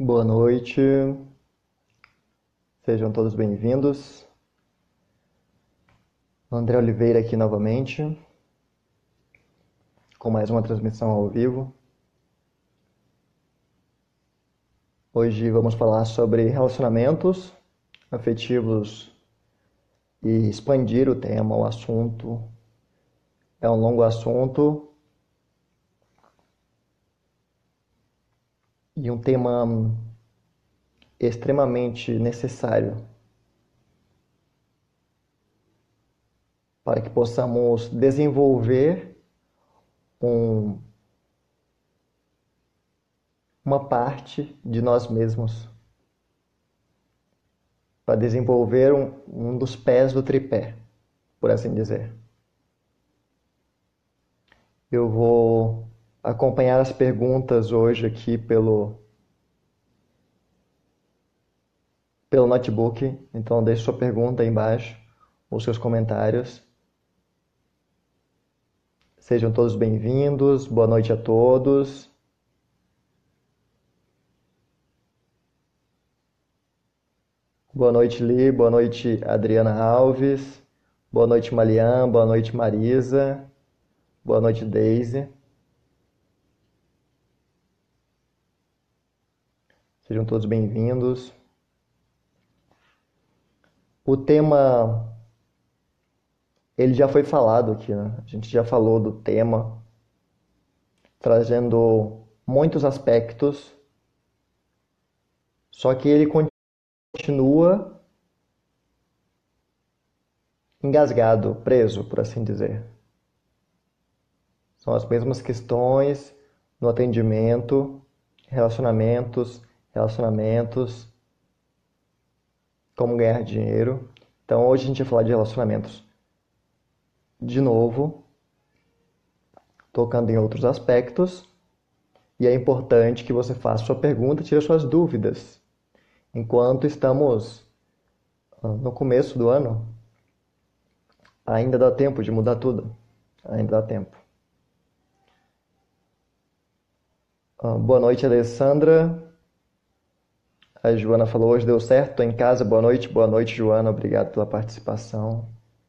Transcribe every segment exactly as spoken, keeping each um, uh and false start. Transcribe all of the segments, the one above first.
Boa noite, sejam todos bem-vindos. André Oliveira aqui novamente, com mais uma transmissão ao vivo. Hoje vamos falar sobre relacionamentos afetivos e expandir o tema, o assunto. É um longo assunto e um tema extremamente necessário para que possamos desenvolver um, uma parte de nós mesmos, para desenvolver um, um dos pés do tripé, por assim dizer. Eu vou acompanhar as perguntas hoje aqui pelo, pelo notebook, então deixe sua pergunta aí embaixo, os seus comentários. Sejam todos bem-vindos, boa noite a todos. Boa noite, Li, boa noite, Adriana Alves, boa noite, Malian, boa noite, Marisa, boa noite, Daisy. Sejam todos bem-vindos. O tema, ele já foi falado aqui, né? A gente já falou do tema, trazendo muitos aspectos, só que ele continua engasgado, preso, por assim dizer. São as mesmas questões no atendimento, relacionamentos, relacionamentos, como ganhar dinheiro. Então hoje a gente vai falar de relacionamentos de novo, tocando em outros aspectos, e é importante que você faça sua pergunta, tire suas dúvidas. Enquanto estamos no começo do ano, ainda dá tempo de mudar tudo. Ainda dá tempo. Boa noite, Alessandra. A Joana falou, hoje deu certo, tô em casa. Boa noite, boa noite, Joana. Obrigado pela participação.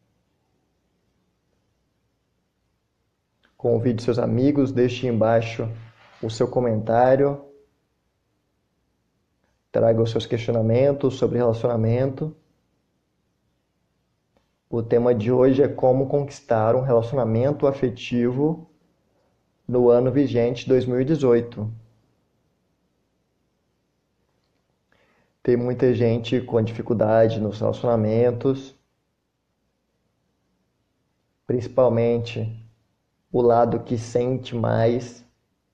Convide seus amigos, deixe embaixo o seu comentário. Traga os seus questionamentos sobre relacionamento. O tema de hoje é como conquistar um relacionamento afetivo no ano vigente dois mil e dezoito. Tem muita gente com dificuldade nos relacionamentos, principalmente o lado que sente mais,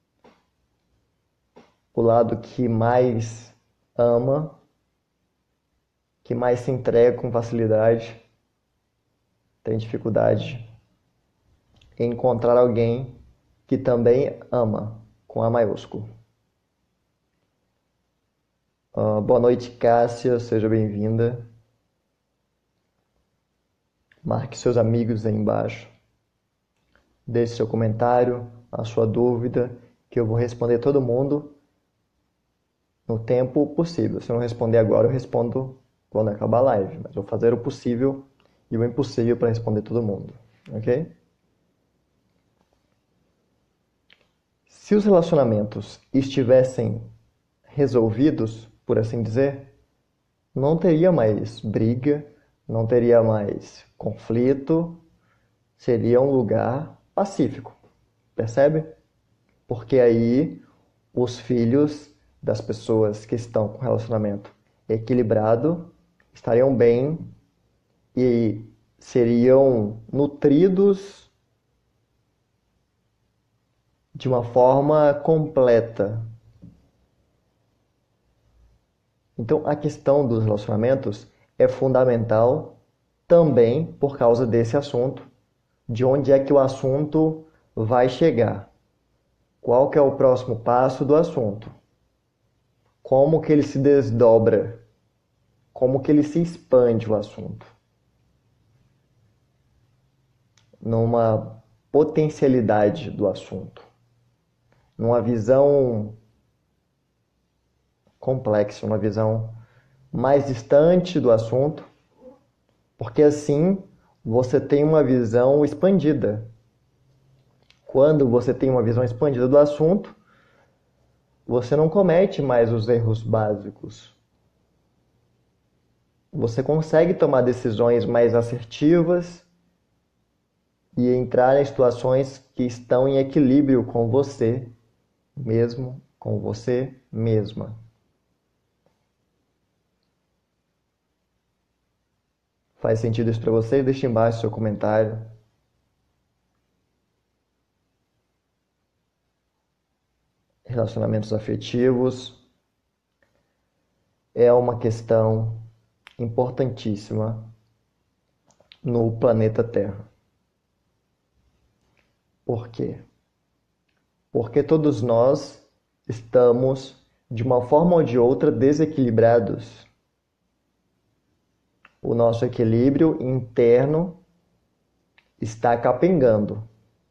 o lado que mais ama, que mais se entrega com facilidade, tem dificuldade em encontrar alguém que também ama, com A maiúsculo. Uh, boa noite, Cássia, seja bem-vinda. Marque seus amigos aí embaixo. Deixe seu comentário, a sua dúvida, que eu vou responder todo mundo no tempo possível. Se eu não responder agora, eu respondo quando acabar a live. Mas vou fazer o possível e o impossível para responder todo mundo. Ok? Se os relacionamentos estivessem resolvidos, por assim dizer, não teria mais briga, não teria mais conflito, seria um lugar pacífico, percebe? Porque aí os filhos das pessoas que estão com relacionamento equilibrado estariam bem e seriam nutridos de uma forma completa. Então, a questão dos relacionamentos é fundamental também por causa desse assunto, de onde é que o assunto vai chegar. Qual que é o próximo passo do assunto? Como que ele se desdobra? Como que ele se expande o assunto? Numa potencialidade do assunto. Numa visão complexa, uma visão mais distante do assunto, porque assim você tem uma visão expandida. Quando você tem uma visão expandida do assunto, você não comete mais os erros básicos. Você consegue tomar decisões mais assertivas e entrar em situações que estão em equilíbrio com você mesmo, com você mesma. Faz sentido isso para você? Deixe embaixo seu comentário. Relacionamentos afetivos é uma questão importantíssima no planeta Terra. Por quê? Porque todos nós estamos, de uma forma ou de outra, desequilibrados. O nosso equilíbrio interno está capengando.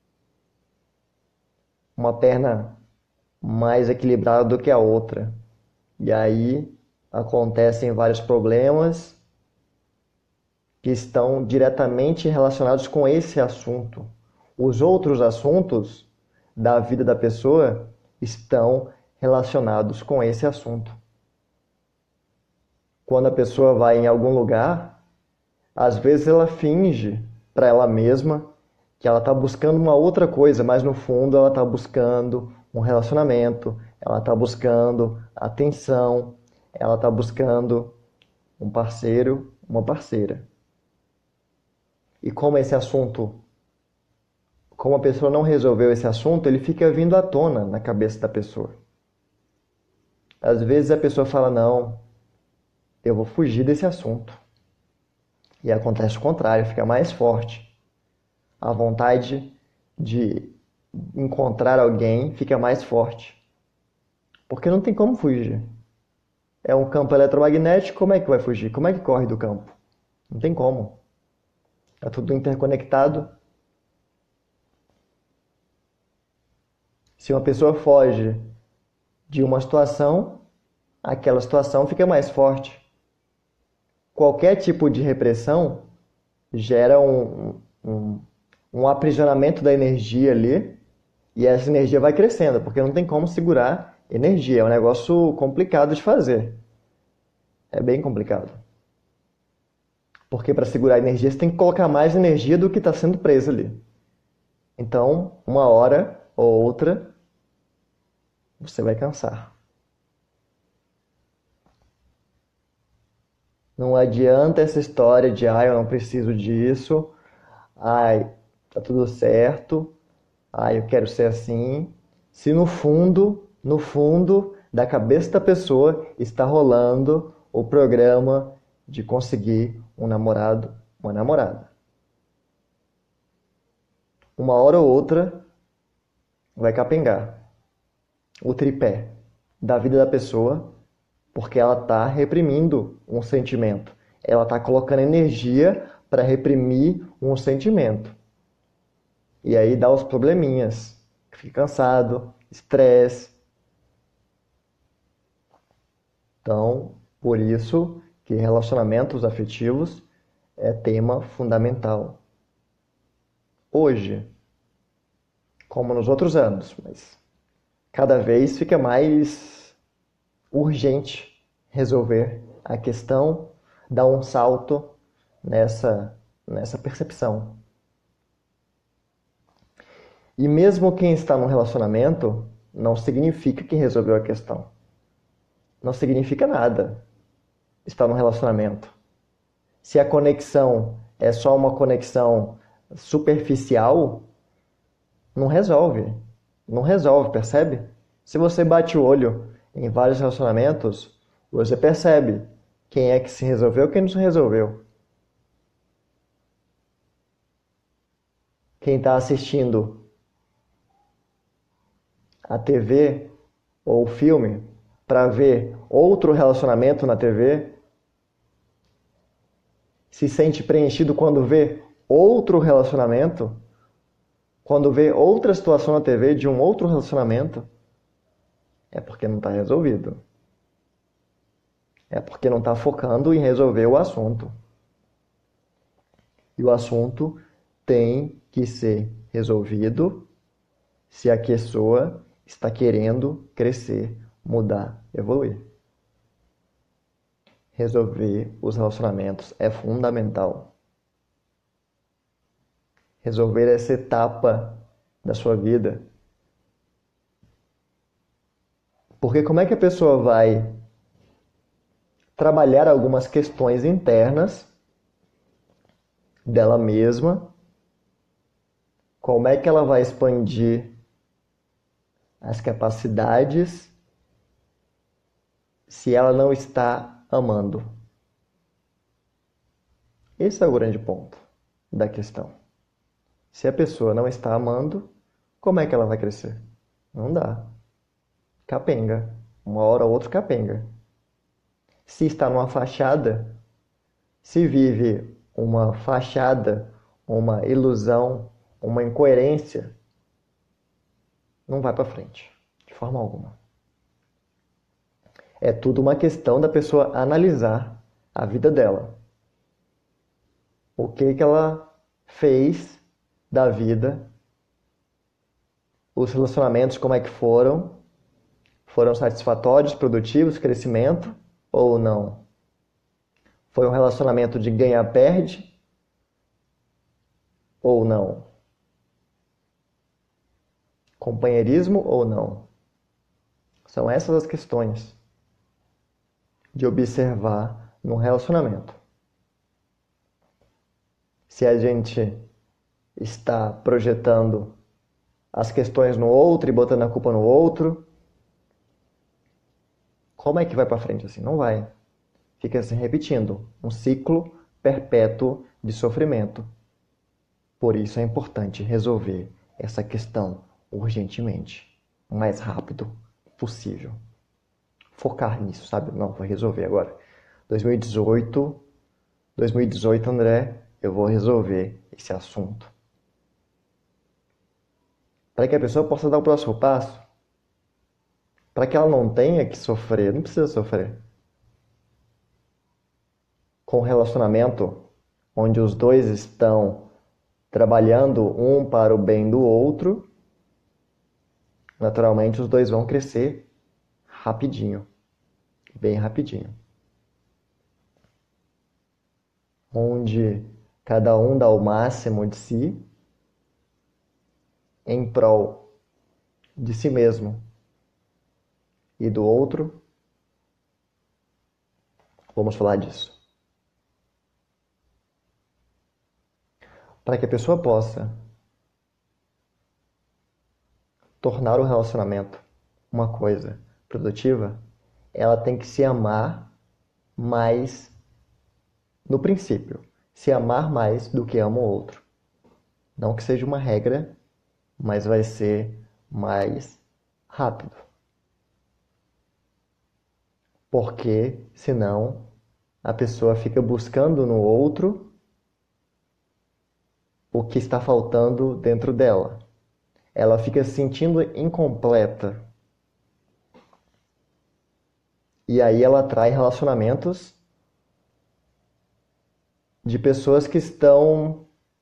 Uma perna mais equilibrada do que a outra. E aí acontecem vários problemas que estão diretamente relacionados com esse assunto. Os outros assuntos da vida da pessoa estão relacionados com esse assunto. Quando a pessoa vai em algum lugar, às vezes ela finge para ela mesma que ela está buscando uma outra coisa, mas no fundo ela está buscando um relacionamento, ela está buscando atenção, ela está buscando um parceiro, uma parceira. E como esse assunto, como a pessoa não resolveu esse assunto, ele fica vindo à tona na cabeça da pessoa. Às vezes a pessoa fala, não, eu vou fugir desse assunto. E acontece o contrário, fica mais forte. A vontade de encontrar alguém fica mais forte. Porque não tem como fugir. É um campo eletromagnético, como é que vai fugir? Como é que corre do campo? Não tem como. É tudo interconectado. Se uma pessoa foge de uma situação, aquela situação fica mais forte. Qualquer tipo de repressão gera um, um, um aprisionamento da energia ali, e essa energia vai crescendo, porque não tem como segurar energia. É um negócio complicado de fazer. É bem complicado. Porque para segurar energia você tem que colocar mais energia do que está sendo preso ali. Então, uma hora ou outra, você vai cansar. Não adianta essa história de, ai, eu não preciso disso, ai, tá tudo certo, ai, eu quero ser assim. Se no fundo, no fundo da cabeça da pessoa está rolando o programa de conseguir um namorado, uma namorada. Uma hora ou outra vai capengar o tripé da vida da pessoa, porque ela está reprimindo um sentimento. Ela está colocando energia para reprimir um sentimento. E aí dá os probleminhas. Fica cansado, estresse. Então, por isso que relacionamentos afetivos é tema fundamental. Hoje, como nos outros anos, mas cada vez fica mais urgente resolver a questão, dar um salto nessa, nessa percepção. E mesmo quem está num relacionamento, não significa que resolveu a questão. Não significa nada estar num relacionamento. Se a conexão é só uma conexão superficial, não resolve. Não resolve, percebe? Se você bate o olho em vários relacionamentos, você percebe quem é que se resolveu e quem não se resolveu. Quem está assistindo a T V ou o filme para ver outro relacionamento na T V, se sente preenchido quando vê outro relacionamento, quando vê outra situação na T V de um outro relacionamento, é porque não está resolvido. É porque não está focando em resolver o assunto. E o assunto tem que ser resolvido se a pessoa está querendo crescer, mudar, evoluir. Resolver os relacionamentos é fundamental. Resolver essa etapa da sua vida. Porque como é que a pessoa vai trabalhar algumas questões internas dela mesma? Como é que ela vai expandir as capacidades se ela não está amando? Esse é o grande ponto da questão. Se a pessoa não está amando, como é que ela vai crescer? Não dá. Capenga. Uma hora ou outra capenga. Se está numa fachada, se vive uma fachada, uma ilusão, uma incoerência, não vai para frente, de forma alguma. É tudo uma questão da pessoa analisar a vida dela. O que que ela fez da vida, os relacionamentos como é que foram, foram satisfatórios, produtivos, crescimento ou não? Foi um relacionamento de ganha-perde ou não? Companheirismo ou não? São essas as questões de observar num relacionamento. Se a gente está projetando as questões no outro e botando a culpa no outro, como é que vai para frente assim? Não vai. Fica se repetindo, um ciclo perpétuo de sofrimento. Por isso é importante resolver essa questão urgentemente, o mais rápido possível. Focar nisso, sabe? Não, vou resolver agora. dois mil e dezoito, dois mil e dezoito, André, eu vou resolver esse assunto. Para que a pessoa possa dar o próximo passo, para que ela não tenha que sofrer, não precisa sofrer. Com um relacionamento onde os dois estão trabalhando um para o bem do outro, naturalmente os dois vão crescer rapidinho, bem rapidinho. Onde cada um dá o máximo de si em prol de si mesmo e do outro. Vamos falar disso. Para que a pessoa possa tornar o relacionamento uma coisa produtiva, ela tem que se amar mais no princípio. Se amar mais do que ama o outro. Não que seja uma regra, mas vai ser mais rápido. Porque, senão, a pessoa fica buscando no outro o que está faltando dentro dela. Ela fica se sentindo incompleta. E aí ela atrai relacionamentos de pessoas que estão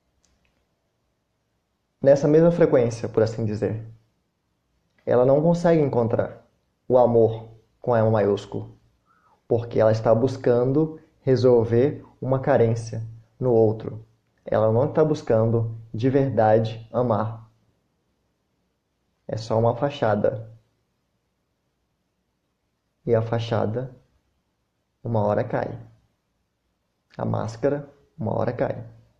nessa mesma frequência, por assim dizer. Ela não consegue encontrar o amor com M maiúsculo, porque ela está buscando resolver uma carência no outro. Ela não está buscando de verdade amar. É só uma fachada. E a fachada, uma hora cai. A máscara, uma hora cai.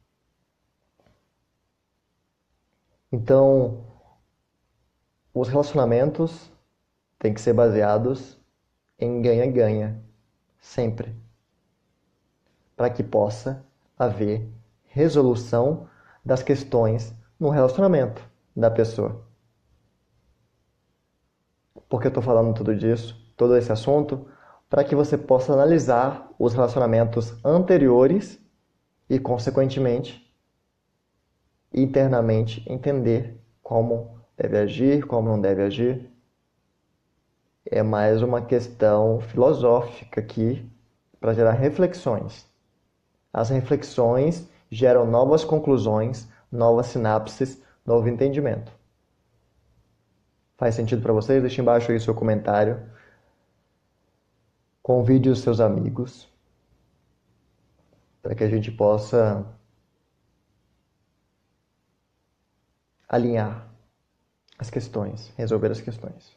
Então, os relacionamentos têm que ser baseados em ganha-ganha, sempre. Para que possa haver resolução das questões no relacionamento da pessoa. Por que eu estou falando tudo disso, todo esse assunto? Para que você possa analisar os relacionamentos anteriores e, consequentemente, internamente entender como deve agir, como não deve agir. É mais uma questão filosófica aqui para gerar reflexões. As reflexões geram novas conclusões, novas sinapses, novo entendimento. Faz sentido para vocês? Deixe embaixo aí o seu comentário. Convide os seus amigos para que a gente possa alinhar as questões, resolver as questões.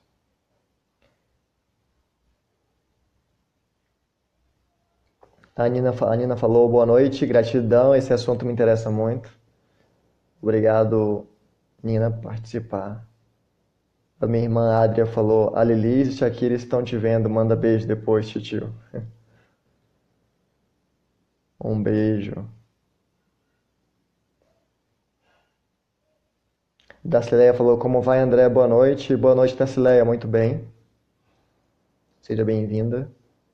A Nina, a Nina falou, boa noite, gratidão, esse assunto me interessa muito. Obrigado, Nina, por participar. A minha irmã Adria falou, a Lilis e Shakira estão te vendo, manda beijo depois, tio. Um beijo. Dacileia falou, como vai, André? Boa noite. Boa noite, Dacileia, muito bem. Seja bem-vinda.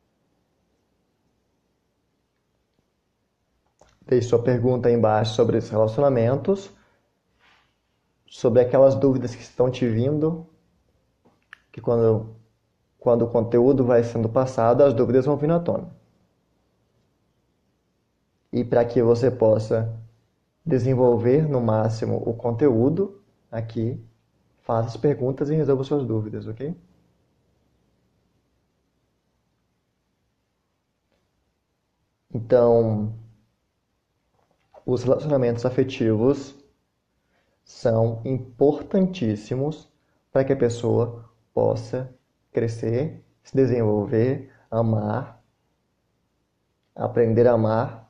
Deixe sua pergunta aí embaixo sobre os relacionamentos, sobre aquelas dúvidas que estão te vindo, que quando, quando o conteúdo vai sendo passado, as dúvidas vão vindo à tona. E para que você possa desenvolver no máximo o conteúdo aqui, faça as perguntas e resolva suas dúvidas, ok? Então, os relacionamentos afetivos são importantíssimos para que a pessoa possa crescer, se desenvolver, amar, aprender a amar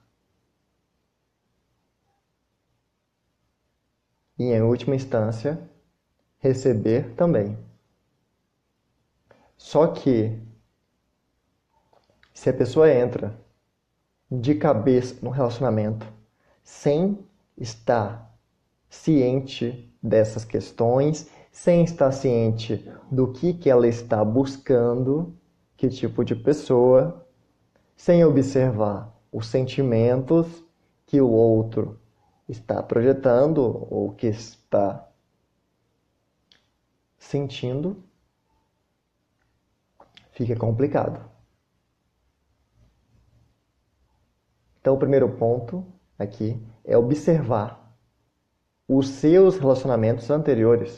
e, em última instância, receber também. Só que, se a pessoa entra de cabeça no relacionamento sem estar ciente dessas questões, sem estar ciente do que, que ela está buscando, que tipo de pessoa, sem observar os sentimentos que o outro está projetando ou que está sentindo, fica complicado. Então, o primeiro ponto aqui é observar os seus relacionamentos anteriores.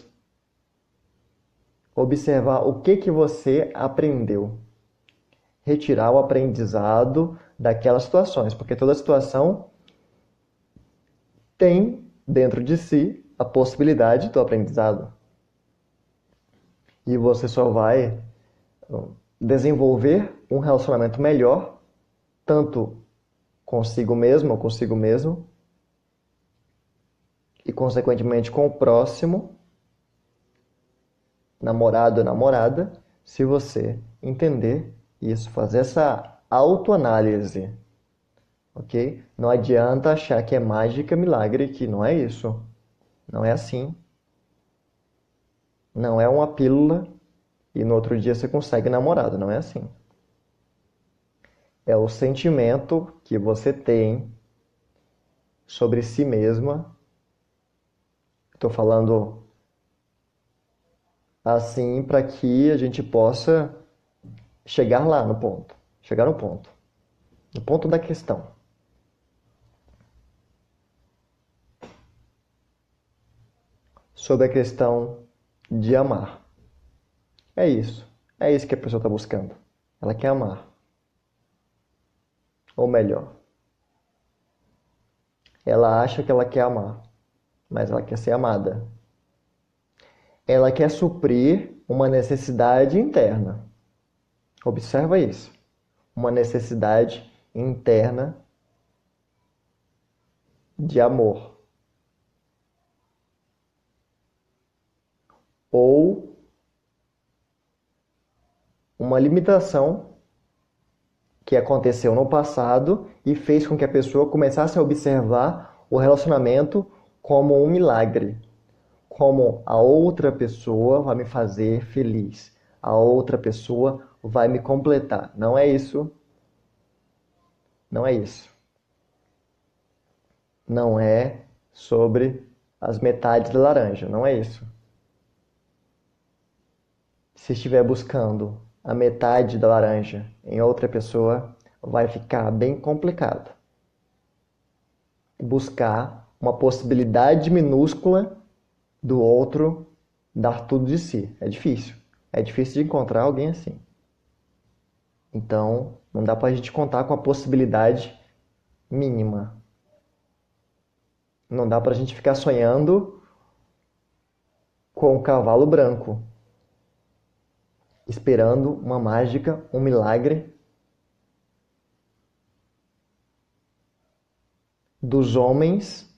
Observar o que, que você aprendeu. Retirar o aprendizado daquelas situações, porque toda situação tem dentro de si a possibilidade do aprendizado. E você só vai desenvolver um relacionamento melhor, tanto consigo mesmo ou consigo mesmo, e consequentemente com o próximo, namorado ou namorada, se você entender isso, fazer essa autoanálise, ok? Não adianta achar que é mágica, milagre, que não é isso. Não é assim. Não é uma pílula e no outro dia você consegue namorado, não é assim. É o sentimento que você tem sobre si mesma. Estou falando assim para que a gente possa chegar lá no ponto. Chegar no ponto. No ponto da questão. Sobre a questão de amar. É isso. É isso que a pessoa está buscando. Ela quer amar. Ou melhor, ela acha que ela quer amar, mas ela quer ser amada. Ela quer suprir uma necessidade interna. Observa isso. Uma necessidade interna de amor. Ou uma limitação que aconteceu no passado e fez com que a pessoa começasse a observar o relacionamento como um milagre. Como a outra pessoa vai me fazer feliz. A outra pessoa vai me completar. Não é isso. Não é isso. Não é sobre as metades da laranja. Não é isso. Se estiver buscando a metade da laranja em outra pessoa, vai ficar bem complicado. Buscar uma possibilidade minúscula do outro dar tudo de si. É difícil. É difícil de encontrar alguém assim. Então, não dá pra gente contar com a possibilidade mínima. Não dá pra gente ficar sonhando com o cavalo branco, esperando uma mágica, um milagre dos homens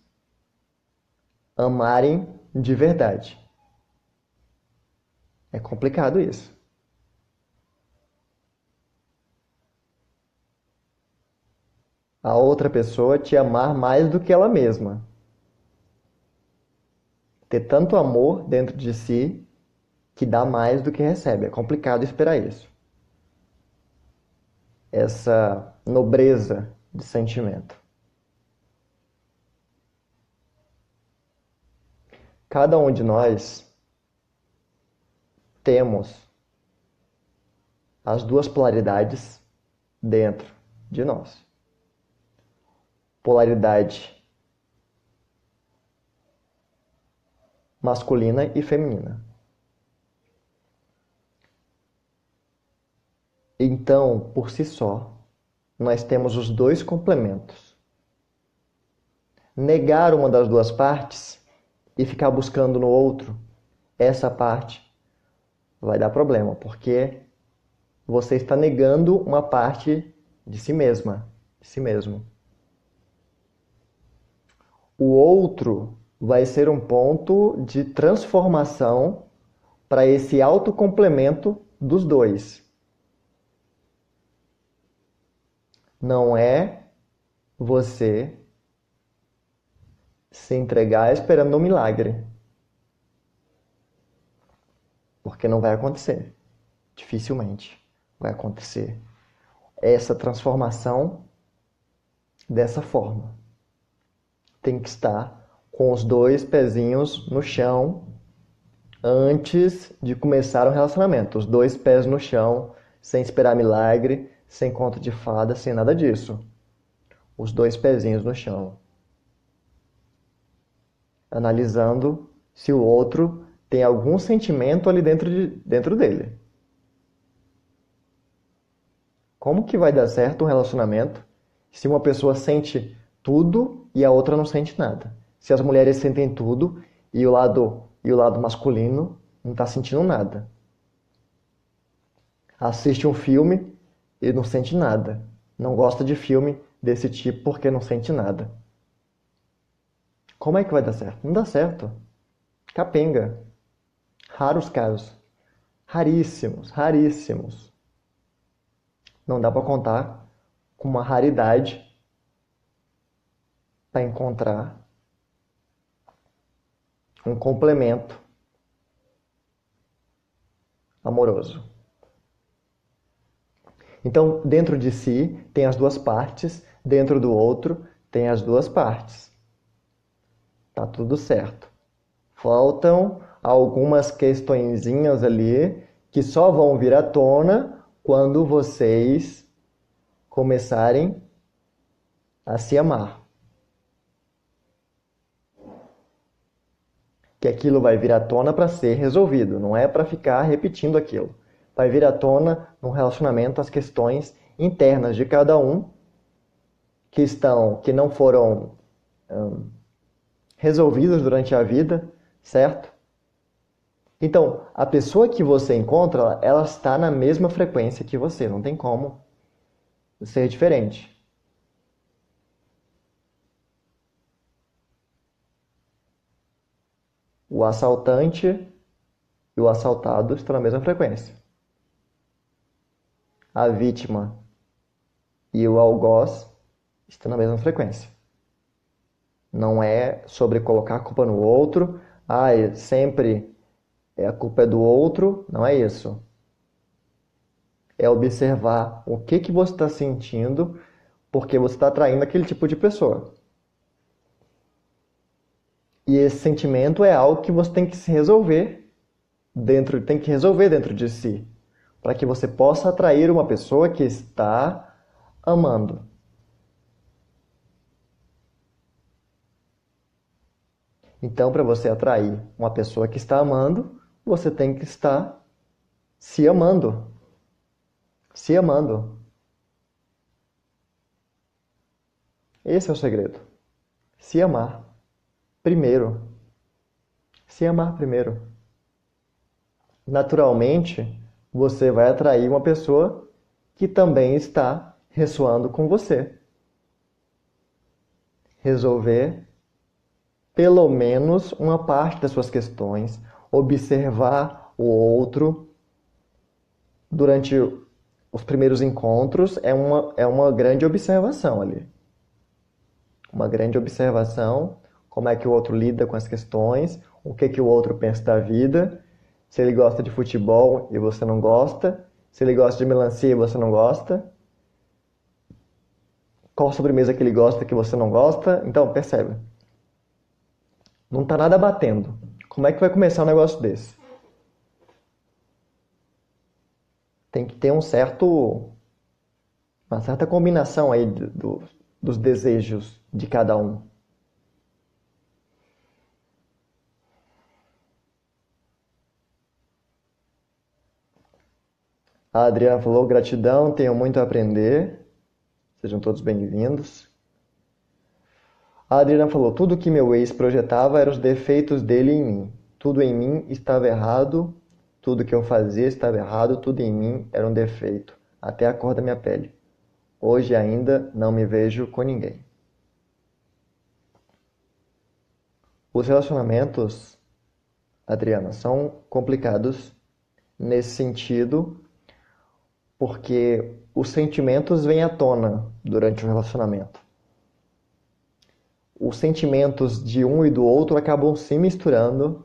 amarem de verdade. É complicado isso. A outra pessoa te amar mais do que ela mesma. Ter tanto amor dentro de si que dá mais do que recebe. É complicado esperar isso. Essa nobreza de sentimento. Cada um de nós temos as duas polaridades dentro de nós. Polaridade masculina e feminina. Então, por si só, nós temos os dois complementos. Negar uma das duas partes e ficar buscando no outro essa parte vai dar problema, porque você está negando uma parte de si mesma, de si mesmo. O outro vai ser um ponto de transformação para esse autocomplemento dos dois. Não é você se entregar esperando um milagre. Porque não vai acontecer. Dificilmente vai acontecer essa transformação dessa forma. Tem que estar com os dois pezinhos no chão antes de começar o relacionamento. Os dois pés no chão, sem esperar milagre, sem conto de fada, sem nada disso. Os dois pezinhos no chão. Analisando se o outro tem algum sentimento ali dentro, de, dentro dele. Como que vai dar certo um relacionamento se uma pessoa sente tudo e a outra não sente nada? Se as mulheres sentem tudo e o lado, e o lado masculino não está sentindo nada. Assiste um filme e não sente nada. Não gosta de filme desse tipo porque não sente nada. Como é que vai dar certo? Não dá certo. Capenga. Raros casos. Raríssimos, raríssimos. Não dá para contar com uma raridade para encontrar um complemento amoroso. Então, dentro de si tem as duas partes, dentro do outro tem as duas partes. Tá tudo certo. Faltam algumas questõezinhas ali que só vão vir à tona quando vocês começarem a se amar. Que aquilo vai vir à tona para ser resolvido, não é para ficar repetindo aquilo. Vai vir à tona no relacionamento as questões internas de cada um que estão, que não foram hum, resolvidas durante a vida, certo? Então, a pessoa que você encontra, ela está na mesma frequência que você, não tem como ser diferente. O assaltante e o assaltado estão na mesma frequência. A vítima e o algoz estão na mesma frequência. Não é sobre colocar a culpa no outro, ah, sempre a culpa é do outro, não é isso. É observar o que, que você está sentindo porque você está atraindo aquele tipo de pessoa. E esse sentimento é algo que você tem que se resolver dentro, tem que resolver dentro de si, para que você possa atrair uma pessoa que está amando. Então, para você atrair uma pessoa que está amando, você tem que estar se amando. Se amando. Esse é o segredo. Se amar primeiro. Se amar primeiro. Naturalmente, você vai atrair uma pessoa que também está ressoando com você. Resolver pelo menos uma parte das suas questões, observar o outro durante os primeiros encontros é uma, é uma grande observação ali. Uma grande observação, como é que o outro lida com as questões, o que, que o outro pensa da vida, se ele gosta de futebol e você não gosta, se ele gosta de melancia e você não gosta, qual sobremesa que ele gosta que você não gosta. Então, percebe? Não tá nada batendo. Como é que vai começar um negócio desse? Tem que ter um certo, uma certa combinação aí do, do, dos desejos de cada um. A Adriana falou, gratidão, tenho muito a aprender. Sejam todos bem-vindos. A Adriana falou, tudo que meu ex projetava eram os defeitos dele em mim. Tudo em mim estava errado, tudo que eu fazia estava errado, tudo em mim era um defeito, até a cor da minha pele. Hoje ainda não me vejo com ninguém. Os relacionamentos, Adriana, são complicados nesse sentido, porque os sentimentos vêm à tona durante o relacionamento. Os sentimentos de um e do outro acabam se misturando.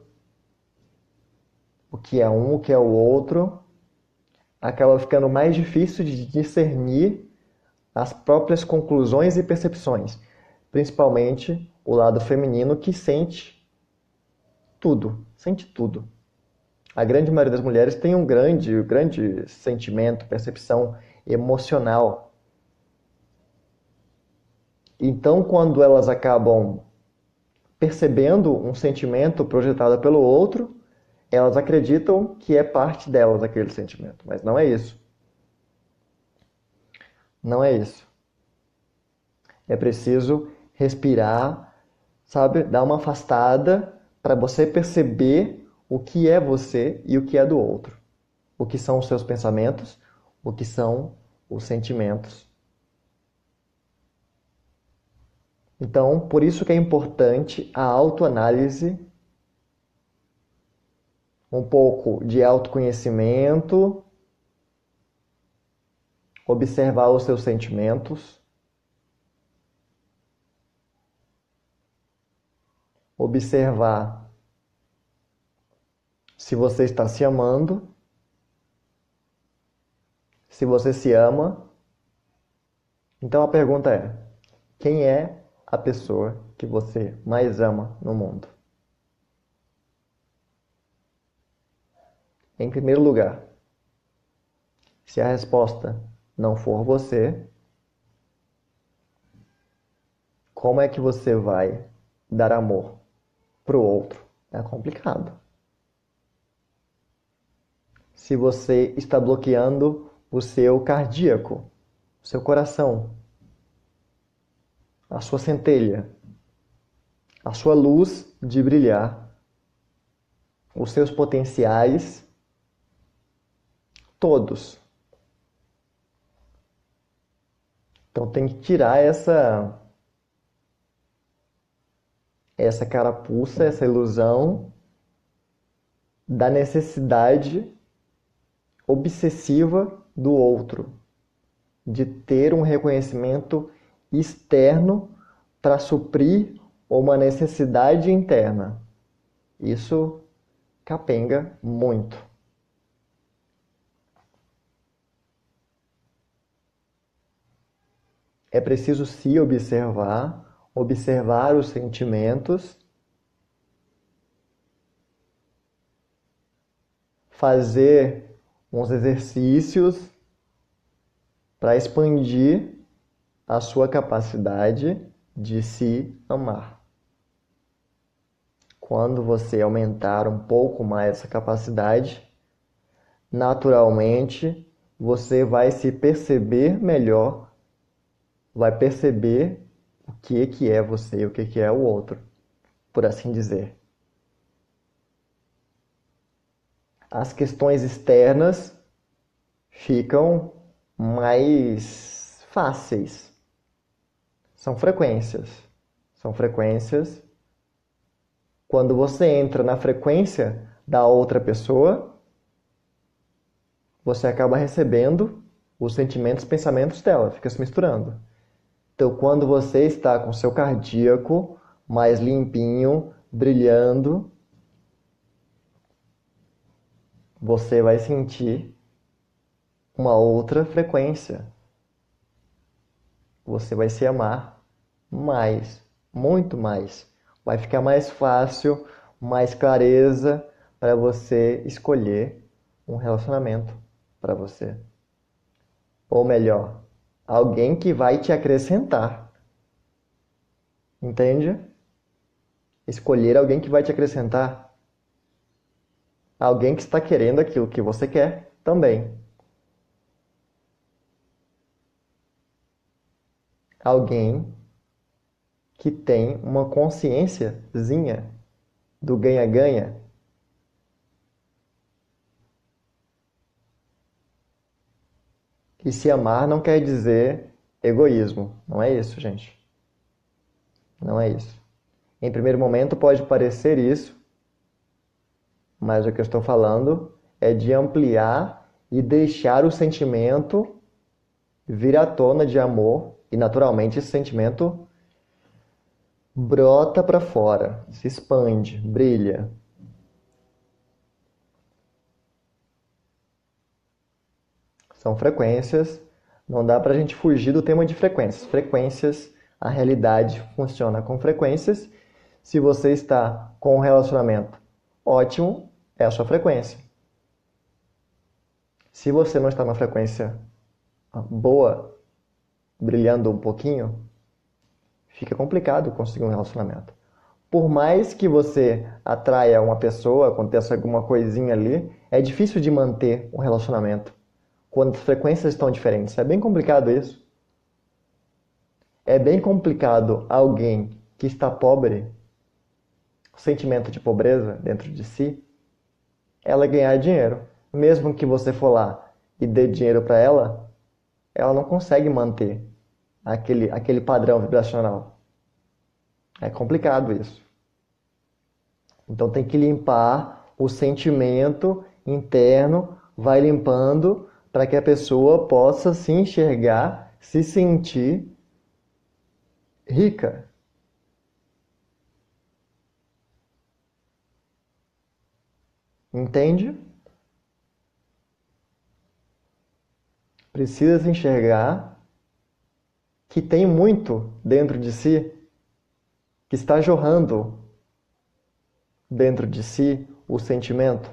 O que é um, o que é o outro, acaba ficando mais difícil de discernir as próprias conclusões e percepções, principalmente o lado feminino que sente tudo, sente tudo. A grande maioria das mulheres tem um grande, grande sentimento, percepção emocional. Então, quando elas acabam percebendo um sentimento projetado pelo outro, elas acreditam que é parte delas aquele sentimento, mas não é isso. Não é isso. É preciso respirar, sabe? Dar uma afastada para você perceber o que é você e o que é do outro. O que são os seus pensamentos, o que são os sentimentos. Então, por isso que é importante a autoanálise, um pouco de autoconhecimento, observar os seus sentimentos, observar se você está se amando, se você se ama. Então a pergunta é: quem é a pessoa que você mais ama no mundo? Em primeiro lugar, se a resposta não for você, como é que você vai dar amor para o outro? É complicado. Se você está bloqueando o seu cardíaco, o seu coração, a sua centelha, a sua luz de brilhar, os seus potenciais, todos. Então tem que tirar essa essa carapuça, essa ilusão da necessidade obsessiva do outro, de ter um reconhecimento externo para suprir uma necessidade interna. Isso capenga muito. É preciso se observar, observar os sentimentos, fazer uns exercícios para expandir a sua capacidade de se amar. Quando você aumentar um pouco mais essa capacidade, naturalmente você vai se perceber melhor, vai perceber o que que é você e o que que é o outro, por assim dizer. As questões externas ficam mais fáceis. São frequências. São frequências. Quando você entra na frequência da outra pessoa, você acaba recebendo os sentimentos e pensamentos dela, fica se misturando. Então, quando você está com seu cardíaco mais limpinho, brilhando, você vai sentir uma outra frequência. Você vai se amar mais, muito mais. Vai ficar mais fácil, mais clareza para você escolher um relacionamento para você. Ou melhor, alguém que vai te acrescentar. Entende? Escolher alguém que vai te acrescentar. Alguém que está querendo aquilo que você quer também. Alguém que tem uma consciênciazinha do ganha-ganha. E se amar não quer dizer egoísmo. Não é isso, gente. Não é isso. Em primeiro momento pode parecer isso, mas o que eu estou falando é de ampliar e deixar o sentimento vir à tona de amor, e naturalmente esse sentimento brota para fora, se expande, brilha. São frequências, não dá pra gente fugir do tema de frequências. Frequências, a realidade funciona com frequências. Se você está com um relacionamento ótimo, é a sua frequência. Se você não está numa frequência boa, brilhando um pouquinho, fica complicado conseguir um relacionamento. Por mais que você atraia uma pessoa, aconteça alguma coisinha ali, é difícil de manter um relacionamento quando as frequências estão diferentes. É bem complicado isso. É bem complicado alguém que está pobre, sentimento de pobreza dentro de si, ela ganhar dinheiro. Mesmo que você for lá e dê dinheiro para ela, ela não consegue manter aquele, aquele padrão vibracional. É complicado isso. Então tem que limpar o sentimento interno, vai limpando para que a pessoa possa se enxergar, se sentir rica. Entende? Precisa se enxergar que tem muito dentro de si, que está jorrando dentro de si o sentimento.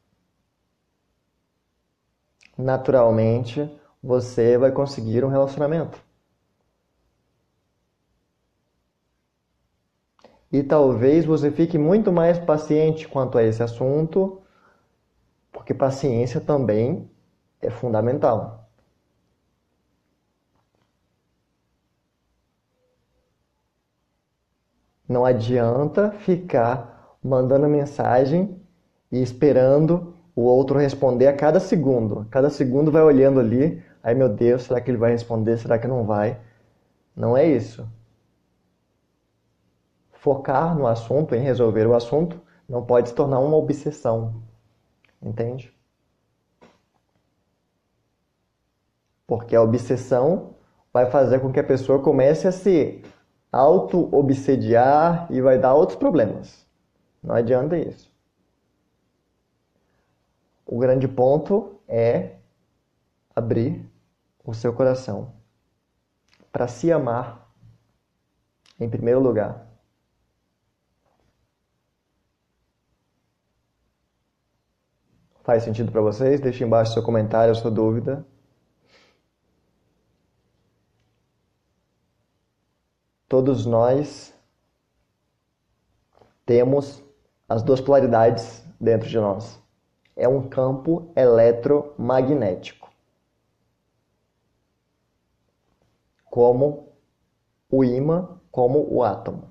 Naturalmente, você vai conseguir um relacionamento. E talvez você fique muito mais paciente quanto a esse assunto, porque paciência também é fundamental. Não adianta ficar mandando mensagem e esperando o outro responder a cada segundo. Cada segundo vai olhando ali, ai meu Deus, será que ele vai responder? Será que não vai? Não é isso. Focar no assunto, em resolver o assunto, não pode se tornar uma obsessão. Entende? Porque a obsessão vai fazer com que a pessoa comece a se auto-obsediar e vai dar outros problemas. Não adianta isso. O grande ponto é abrir o seu coração para se amar em primeiro lugar. Faz sentido para vocês? Deixe embaixo seu comentário, sua dúvida. Todos nós temos as duas polaridades dentro de nós. É um campo eletromagnético. Como o ímã, como o átomo.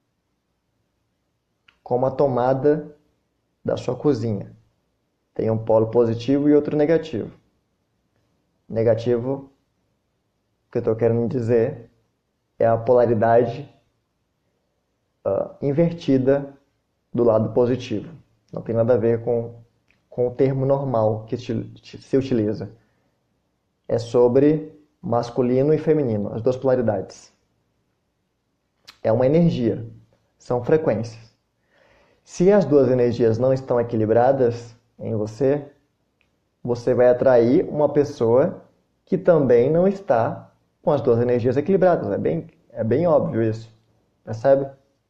Como a tomada da sua cozinha. Tem um polo positivo e outro negativo. Negativo, o que eu estou querendo dizer, é a polaridade uh, invertida do lado positivo. Não tem nada a ver com, com o termo normal que se utiliza. É sobre masculino e feminino, as duas polaridades. É uma energia, são frequências. Se as duas energias não estão equilibradas em você, você vai atrair uma pessoa que também não está com as duas energias equilibradas. É bem, é bem óbvio isso, percebe?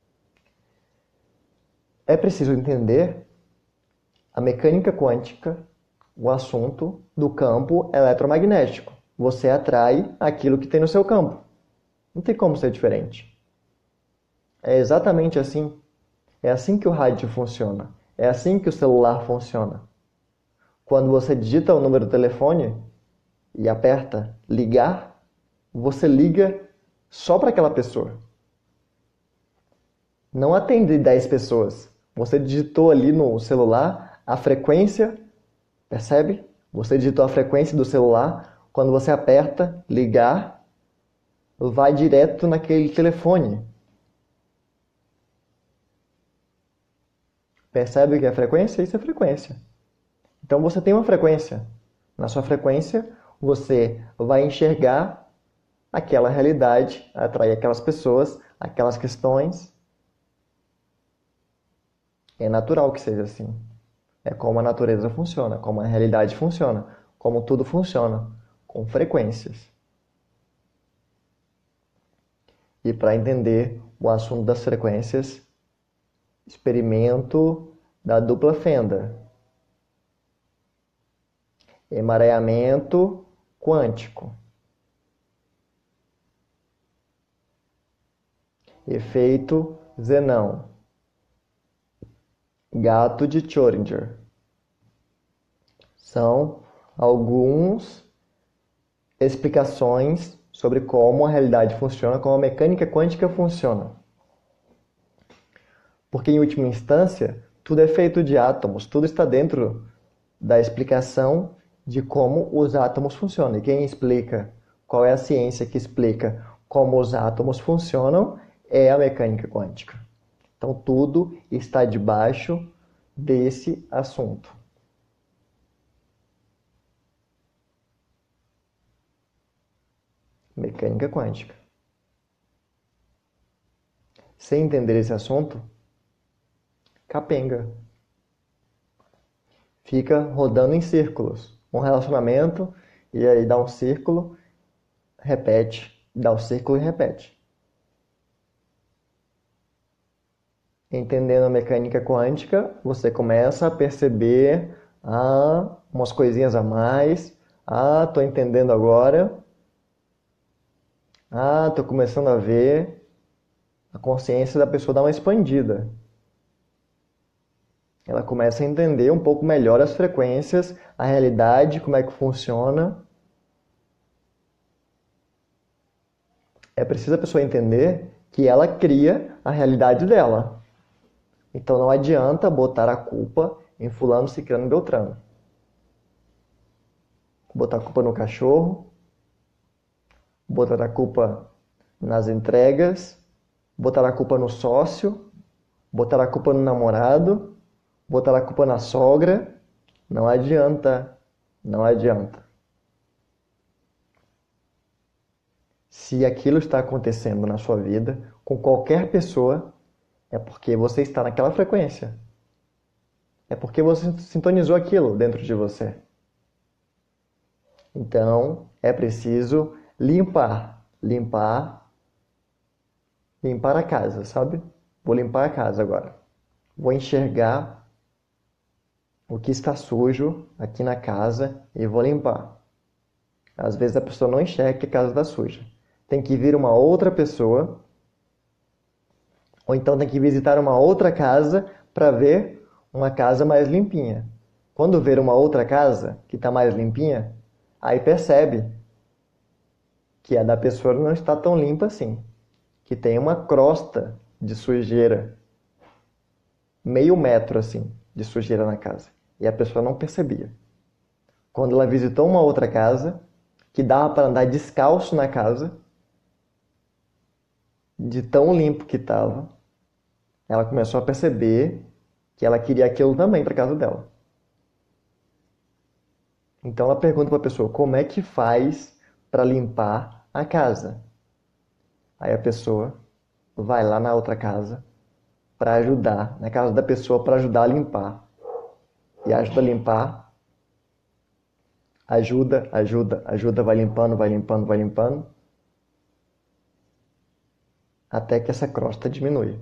É preciso entender a mecânica quântica, o assunto do campo eletromagnético. Você atrai aquilo que tem no seu campo. Não tem como ser diferente. É exatamente assim. É assim que o rádio funciona. É assim que o celular funciona. Quando você digita o número do telefone e aperta ligar, você liga só para aquela pessoa. Não atende dez pessoas. Você digitou ali no celular a frequência, percebe? Você digitou a frequência do celular, quando você aperta ligar, vai direto naquele telefone. Percebe o que é frequência? Isso é frequência. Então você tem uma frequência. Na sua frequência, você vai enxergar aquela realidade, atrair aquelas pessoas, aquelas questões. É natural que seja assim. É como a natureza funciona, como a realidade funciona, como tudo funciona, com frequências. E para entender o assunto das frequências, experimento da dupla fenda. Emaranhamento quântico. Efeito Zenão. Gato de Schrödinger. São algumas explicações sobre como a realidade funciona, como a mecânica quântica funciona. Porque, em última instância, tudo é feito de átomos, tudo está dentro da explicação de como os átomos funcionam. E quem explica, qual é a ciência que explica como os átomos funcionam, é a mecânica quântica. Então, tudo está debaixo desse assunto. Mecânica quântica. Sem entender esse assunto, capenga. Fica rodando em círculos. Um relacionamento, e aí dá um círculo, repete, dá um círculo e repete. Entendendo a mecânica quântica, você começa a perceber ah, umas coisinhas a mais. Ah, estou entendendo agora. Ah, estou começando a ver. A consciência da pessoa dá uma expandida. Ela começa a entender um pouco melhor as frequências, a realidade, como é que funciona. É preciso a pessoa entender que ela cria a realidade dela. Então não adianta botar a culpa em fulano, cicrano e beltrano. Botar a culpa no cachorro, botar a culpa nas entregas, botar a culpa no sócio, botar a culpa no namorado, botar a culpa na sogra. Não adianta, não adianta. Se aquilo está acontecendo na sua vida, com qualquer pessoa, é porque você está naquela frequência. É porque você sintonizou aquilo dentro de você. Então, é preciso limpar, limpar, limpar a casa, sabe? Vou limpar a casa agora. Vou enxergar o que está sujo aqui na casa e vou limpar. Às vezes a pessoa não enxerga que a casa está suja. Tem que vir uma outra pessoa Ou então tem que visitar uma outra casa para ver uma casa mais limpinha. Quando ver uma outra casa que está mais limpinha, aí percebe que a da pessoa não está tão limpa assim, que tem uma crosta de sujeira, meio metro assim, de sujeira na casa. E a pessoa não percebia. Quando ela visitou uma outra casa, que dava para andar descalço na casa, de tão limpo que estava, ela começou a perceber que ela queria aquilo também para casa dela. Então ela pergunta para a pessoa, como é que faz para limpar a casa? Aí a pessoa vai lá na outra casa para ajudar, na casa da pessoa para ajudar a limpar. E ajuda a limpar, ajuda, ajuda, ajuda, vai limpando, vai limpando, vai limpando, até que essa crosta diminui.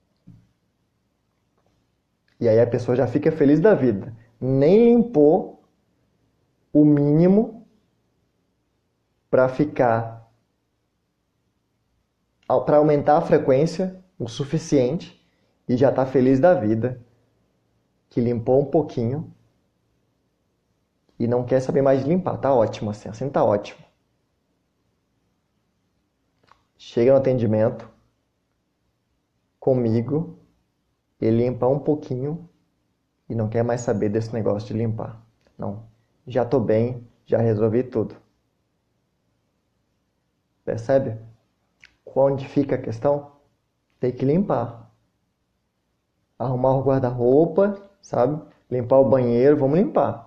E aí a pessoa já fica feliz da vida. Nem limpou o mínimo para ficar, para aumentar a frequência o suficiente e já está feliz da vida, que limpou um pouquinho e não quer saber mais de limpar. Tá ótimo assim, assim tá ótimo. Chega no atendimento comigo, ele limpa um pouquinho e não quer mais saber desse negócio de limpar. Não, já tô bem, já resolvi tudo. Percebe? Onde fica a questão? Tem que limpar. Arrumar o guarda-roupa, sabe? Limpar o banheiro, vamos limpar.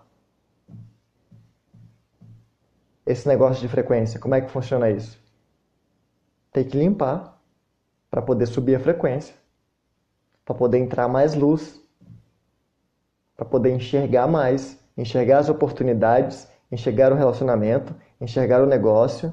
Esse negócio de frequência, como é que funciona isso? Tem que limpar para poder subir a frequência, para poder entrar mais luz, para poder enxergar mais, enxergar as oportunidades, enxergar o relacionamento, enxergar o negócio.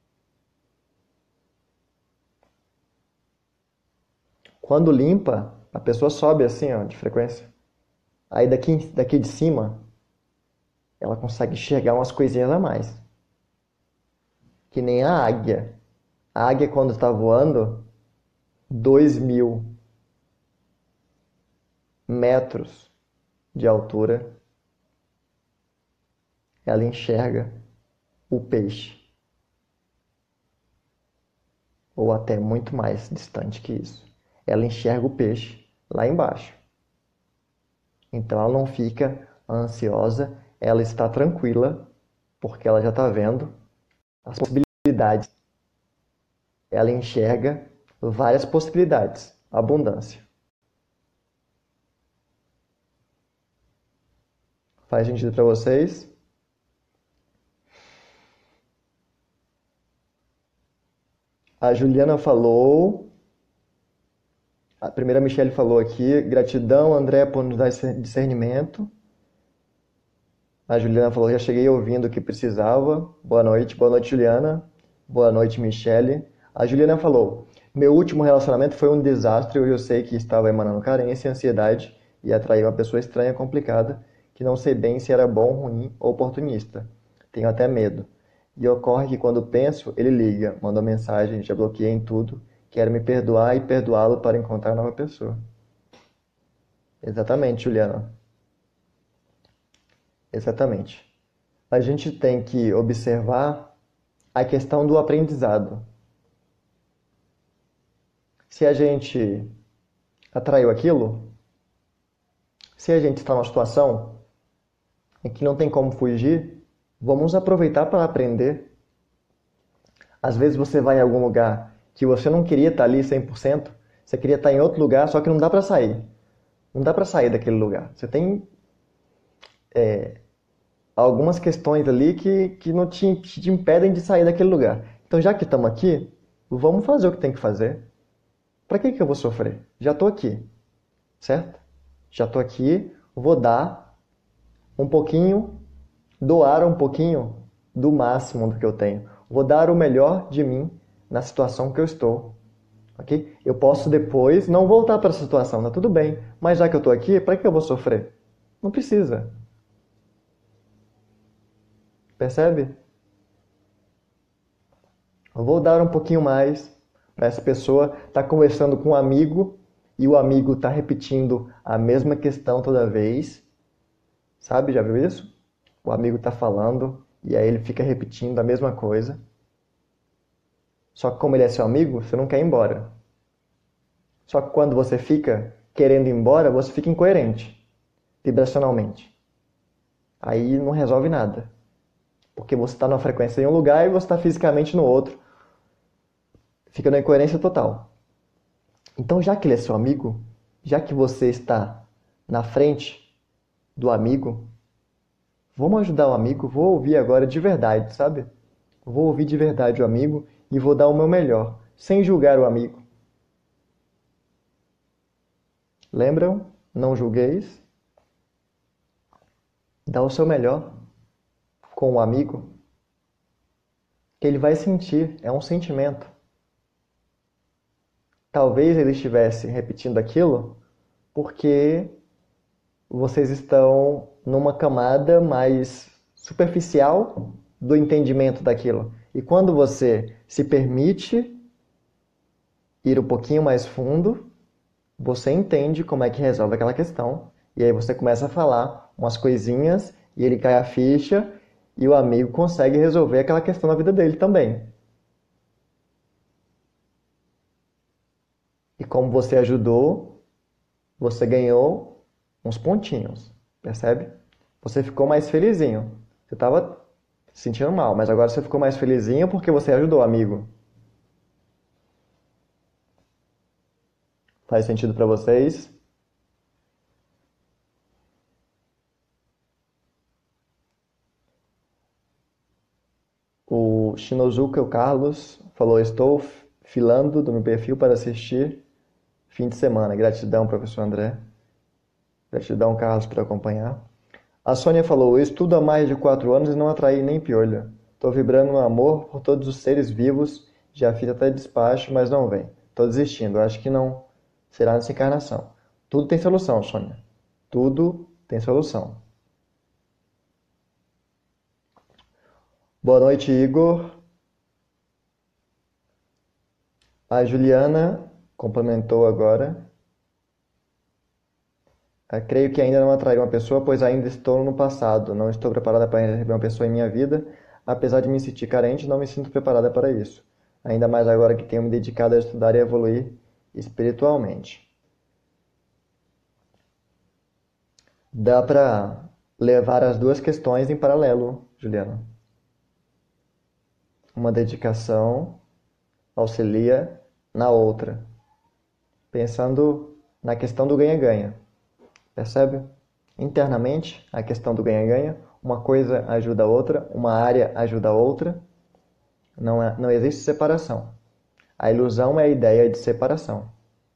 Quando limpa, a pessoa sobe assim, ó, de frequência. Aí daqui, daqui de cima, ela consegue enxergar umas coisinhas a mais. Que nem a águia. A águia, quando está voando, dois mil metros de altura, ela enxerga o peixe. Ou até muito mais distante que isso. Ela enxerga o peixe lá embaixo. Então ela não fica ansiosa, ela está tranquila, porque ela já está vendo as possibilidades. Ela enxerga várias possibilidades, abundância. Faz sentido para vocês? A Juliana falou, a primeira Michelle falou aqui, gratidão, André, por nos dar esse discernimento. A Juliana falou, já cheguei ouvindo o que precisava. Boa noite, boa noite, Juliana. Boa noite, Michelle. A Juliana falou, meu último relacionamento foi um desastre, hoje eu sei que estava emanando carência, ansiedade e atraí uma pessoa estranha, complicada, que não sei bem se era bom, ruim ou oportunista. Tenho até medo. E ocorre que quando penso, ele liga, manda mensagem, já bloqueei em tudo, quero me perdoar e perdoá-lo para encontrar nova pessoa. Exatamente, Juliana. Exatamente. A gente tem que observar a questão do aprendizado. Se a gente atraiu aquilo, se a gente está numa situação em que não tem como fugir, vamos aproveitar para aprender. Às vezes você vai em algum lugar que você não queria estar ali cem por cento, você queria estar em outro lugar, só que não dá para sair. Não dá para sair daquele lugar. Você tem é, algumas questões ali que, que não te, te impedem de sair daquele lugar. Então, já que estamos aqui, vamos fazer o que tem que fazer. Para que, que eu vou sofrer? Já estou aqui, certo? Já estou aqui, vou dar um pouquinho, doar um pouquinho do máximo do que eu tenho. Vou dar o melhor de mim na situação que eu estou. Okay? Eu posso depois não voltar para essa situação, tá tudo bem. Mas já que eu estou aqui, para que eu vou sofrer? Não precisa. Percebe? Eu vou dar um pouquinho mais, Essa pessoa está conversando com um amigo e o amigo está repetindo a mesma questão toda vez. Sabe? Já viu isso? O amigo está falando e aí ele fica repetindo a mesma coisa. Só que como ele é seu amigo, você não quer ir embora. Só que quando você fica querendo ir embora, você fica incoerente, vibracionalmente. Aí não resolve nada. Porque você está numa frequência em um lugar e você está fisicamente no outro. Fica na incoerência total. Então, já que ele é seu amigo, já que você está na frente do amigo, vamos ajudar o amigo, vou ouvir agora de verdade, sabe? Vou ouvir de verdade o amigo e vou dar o meu melhor, sem julgar o amigo. Lembram? Não julgueis. Dá o seu melhor com o amigo, que ele vai sentir, é um sentimento. Talvez ele estivesse repetindo aquilo porque vocês estão numa camada mais superficial do entendimento daquilo. E quando você se permite ir um pouquinho mais fundo, você entende como é que resolve aquela questão. E aí você começa a falar umas coisinhas e ele cai a ficha e o amigo consegue resolver aquela questão na vida dele também. E como você ajudou, você ganhou uns pontinhos, percebe? Você ficou mais felizinho. Você estava se sentindo mal, mas agora você ficou mais felizinho porque você ajudou o amigo. Faz sentido para vocês? O Shinozuka, o Carlos, falou: estou filando do meu perfil para assistir fim de semana. Gratidão, professor André. Gratidão, Carlos, por acompanhar. A Sônia falou: eu estudo há mais de quatro anos e não atraí nem piolho. Estou vibrando no amor por todos os seres vivos. Já fiz até despacho, mas não vem. Estou desistindo. Acho que não será nessa encarnação. Tudo tem solução, Sônia. Tudo tem solução. Boa noite, Igor. A Juliana complementou agora. Eu creio que ainda não atraí uma pessoa, pois ainda estou no passado. Não estou preparada para receber uma pessoa em minha vida. Apesar de me sentir carente, não me sinto preparada para isso. Ainda mais agora que tenho me dedicado a estudar e evoluir espiritualmente. Dá para levar as duas questões em paralelo, Juliana. Uma dedicação auxilia na outra, pensando na questão do ganha-ganha. Percebe? Internamente, a questão do ganha-ganha, uma coisa ajuda a outra, uma área ajuda a outra. Não, é, não existe separação. A ilusão é a ideia de separação.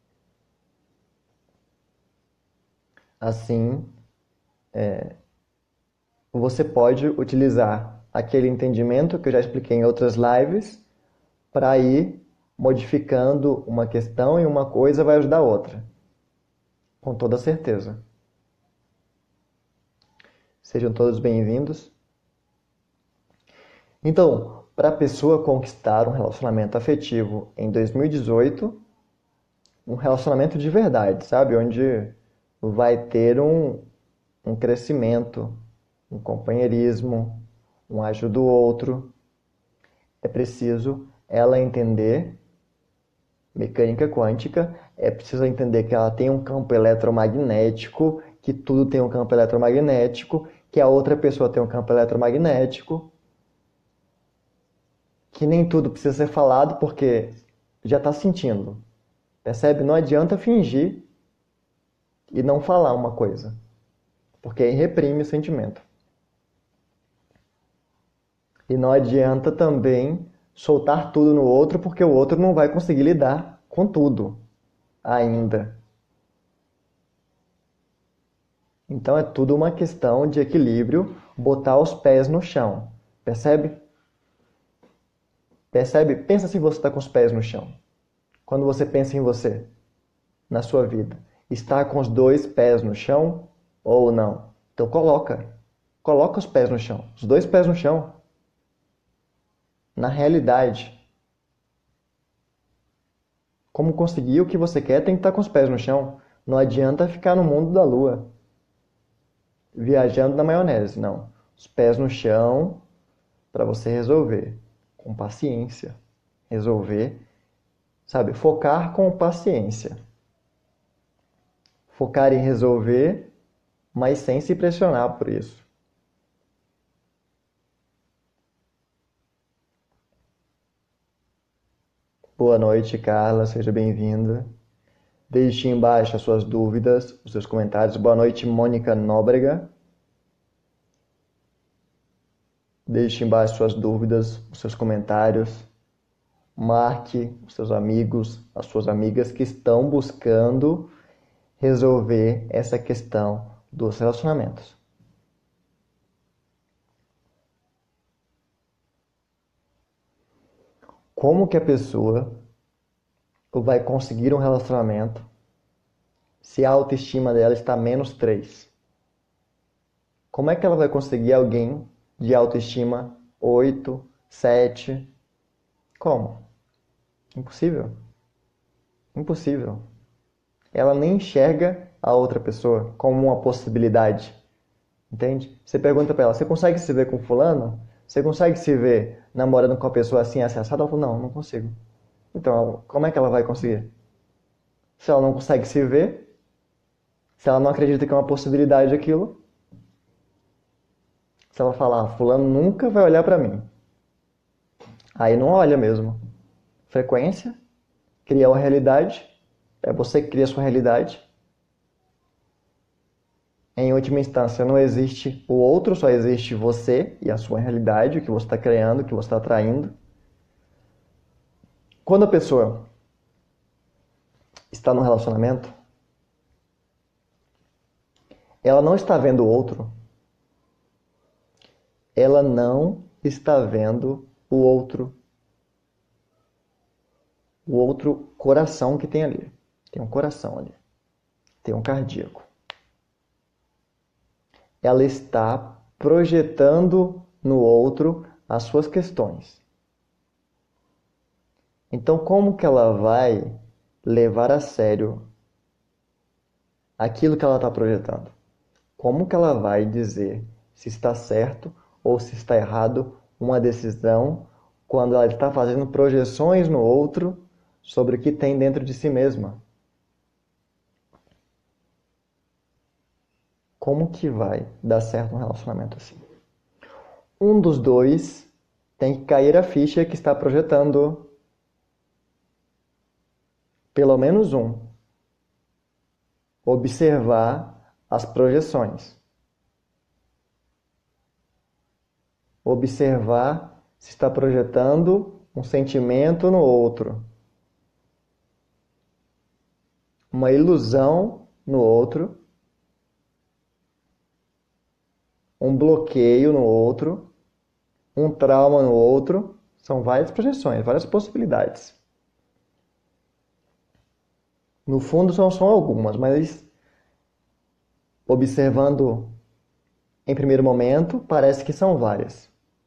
Assim, é, você pode utilizar aquele entendimento que eu já expliquei em outras lives para ir modificando uma questão e uma coisa vai ajudar a outra. Com toda certeza. Sejam todos bem-vindos. Então, para a pessoa conquistar um relacionamento afetivo em dois mil e dezoito, um relacionamento de verdade, sabe? Onde vai ter um, um crescimento, um companheirismo, um ajuda o outro. É preciso ela entender mecânica quântica, é preciso entender que ela tem um campo eletromagnético, que tudo tem um campo eletromagnético, que a outra pessoa tem um campo eletromagnético, que nem tudo precisa ser falado porque já está sentindo. Percebe? Não adianta fingir e não falar uma coisa, porque aí reprime o sentimento. E não adianta também soltar tudo no outro, porque o outro não vai conseguir lidar com tudo ainda. Então é tudo uma questão de equilíbrio, botar os pés no chão. Percebe? Percebe? Pensa se você está com os pés no chão. Quando você pensa em você, na sua vida, está com os dois pés no chão ou não? Então coloca. Coloca os pés no chão. Os dois pés no chão. Na realidade. Como conseguir o que você quer, tem que estar com os pés no chão. Não adianta ficar no mundo da lua, viajando na maionese, não. Os pés no chão para você resolver, com paciência. Resolver, sabe? Focar com paciência. Focar em resolver, mas sem se pressionar por isso. Boa noite, Carla, seja bem-vinda. Deixe embaixo as suas dúvidas, os seus comentários. Boa noite, Mônica Nóbrega. Deixe embaixo suas dúvidas, os seus comentários. Marque os seus amigos, as suas amigas que estão buscando resolver essa questão dos relacionamentos. Como que a pessoa vai conseguir um relacionamento se a autoestima dela está menos três? Como é que ela vai conseguir alguém de autoestima oito, sete? Como? Impossível. Impossível. Ela nem enxerga a outra pessoa como uma possibilidade. Entende? Você pergunta pra ela, você consegue se ver com fulano? Você consegue se ver namorando com uma pessoa assim, assim, assada? Ela fala, não, não consigo. Então, como é que ela vai conseguir? Se ela não consegue se ver, se ela não acredita que é uma possibilidade aquilo, se ela falar, ah, fulano nunca vai olhar pra mim. Aí não olha mesmo. Frequência, cria uma realidade, é você que cria a sua realidade. Em última instância, não existe o outro, só existe você e a sua realidade, o que você está criando, o que você está atraindo. Quando a pessoa está no relacionamento, ela não está vendo o outro, ela não está vendo o outro, o outro coração que tem ali. Tem um coração ali, tem um cardíaco. Ela está projetando no outro as suas questões. Então, como que ela vai levar a sério aquilo que ela está projetando? Como que ela vai dizer se está certo ou se está errado uma decisão quando ela está fazendo projeções no outro sobre o que tem dentro de si mesma? Como que vai dar certo um relacionamento assim? Um dos dois tem que cair a ficha que está projetando. Pelo menos um. Observar as projeções. Observar se está projetando um sentimento no outro. Uma ilusão no outro. Um bloqueio no outro. Um trauma no outro. São várias projeções, várias possibilidades. No fundo são só algumas, mas observando em primeiro momento, parece que são várias.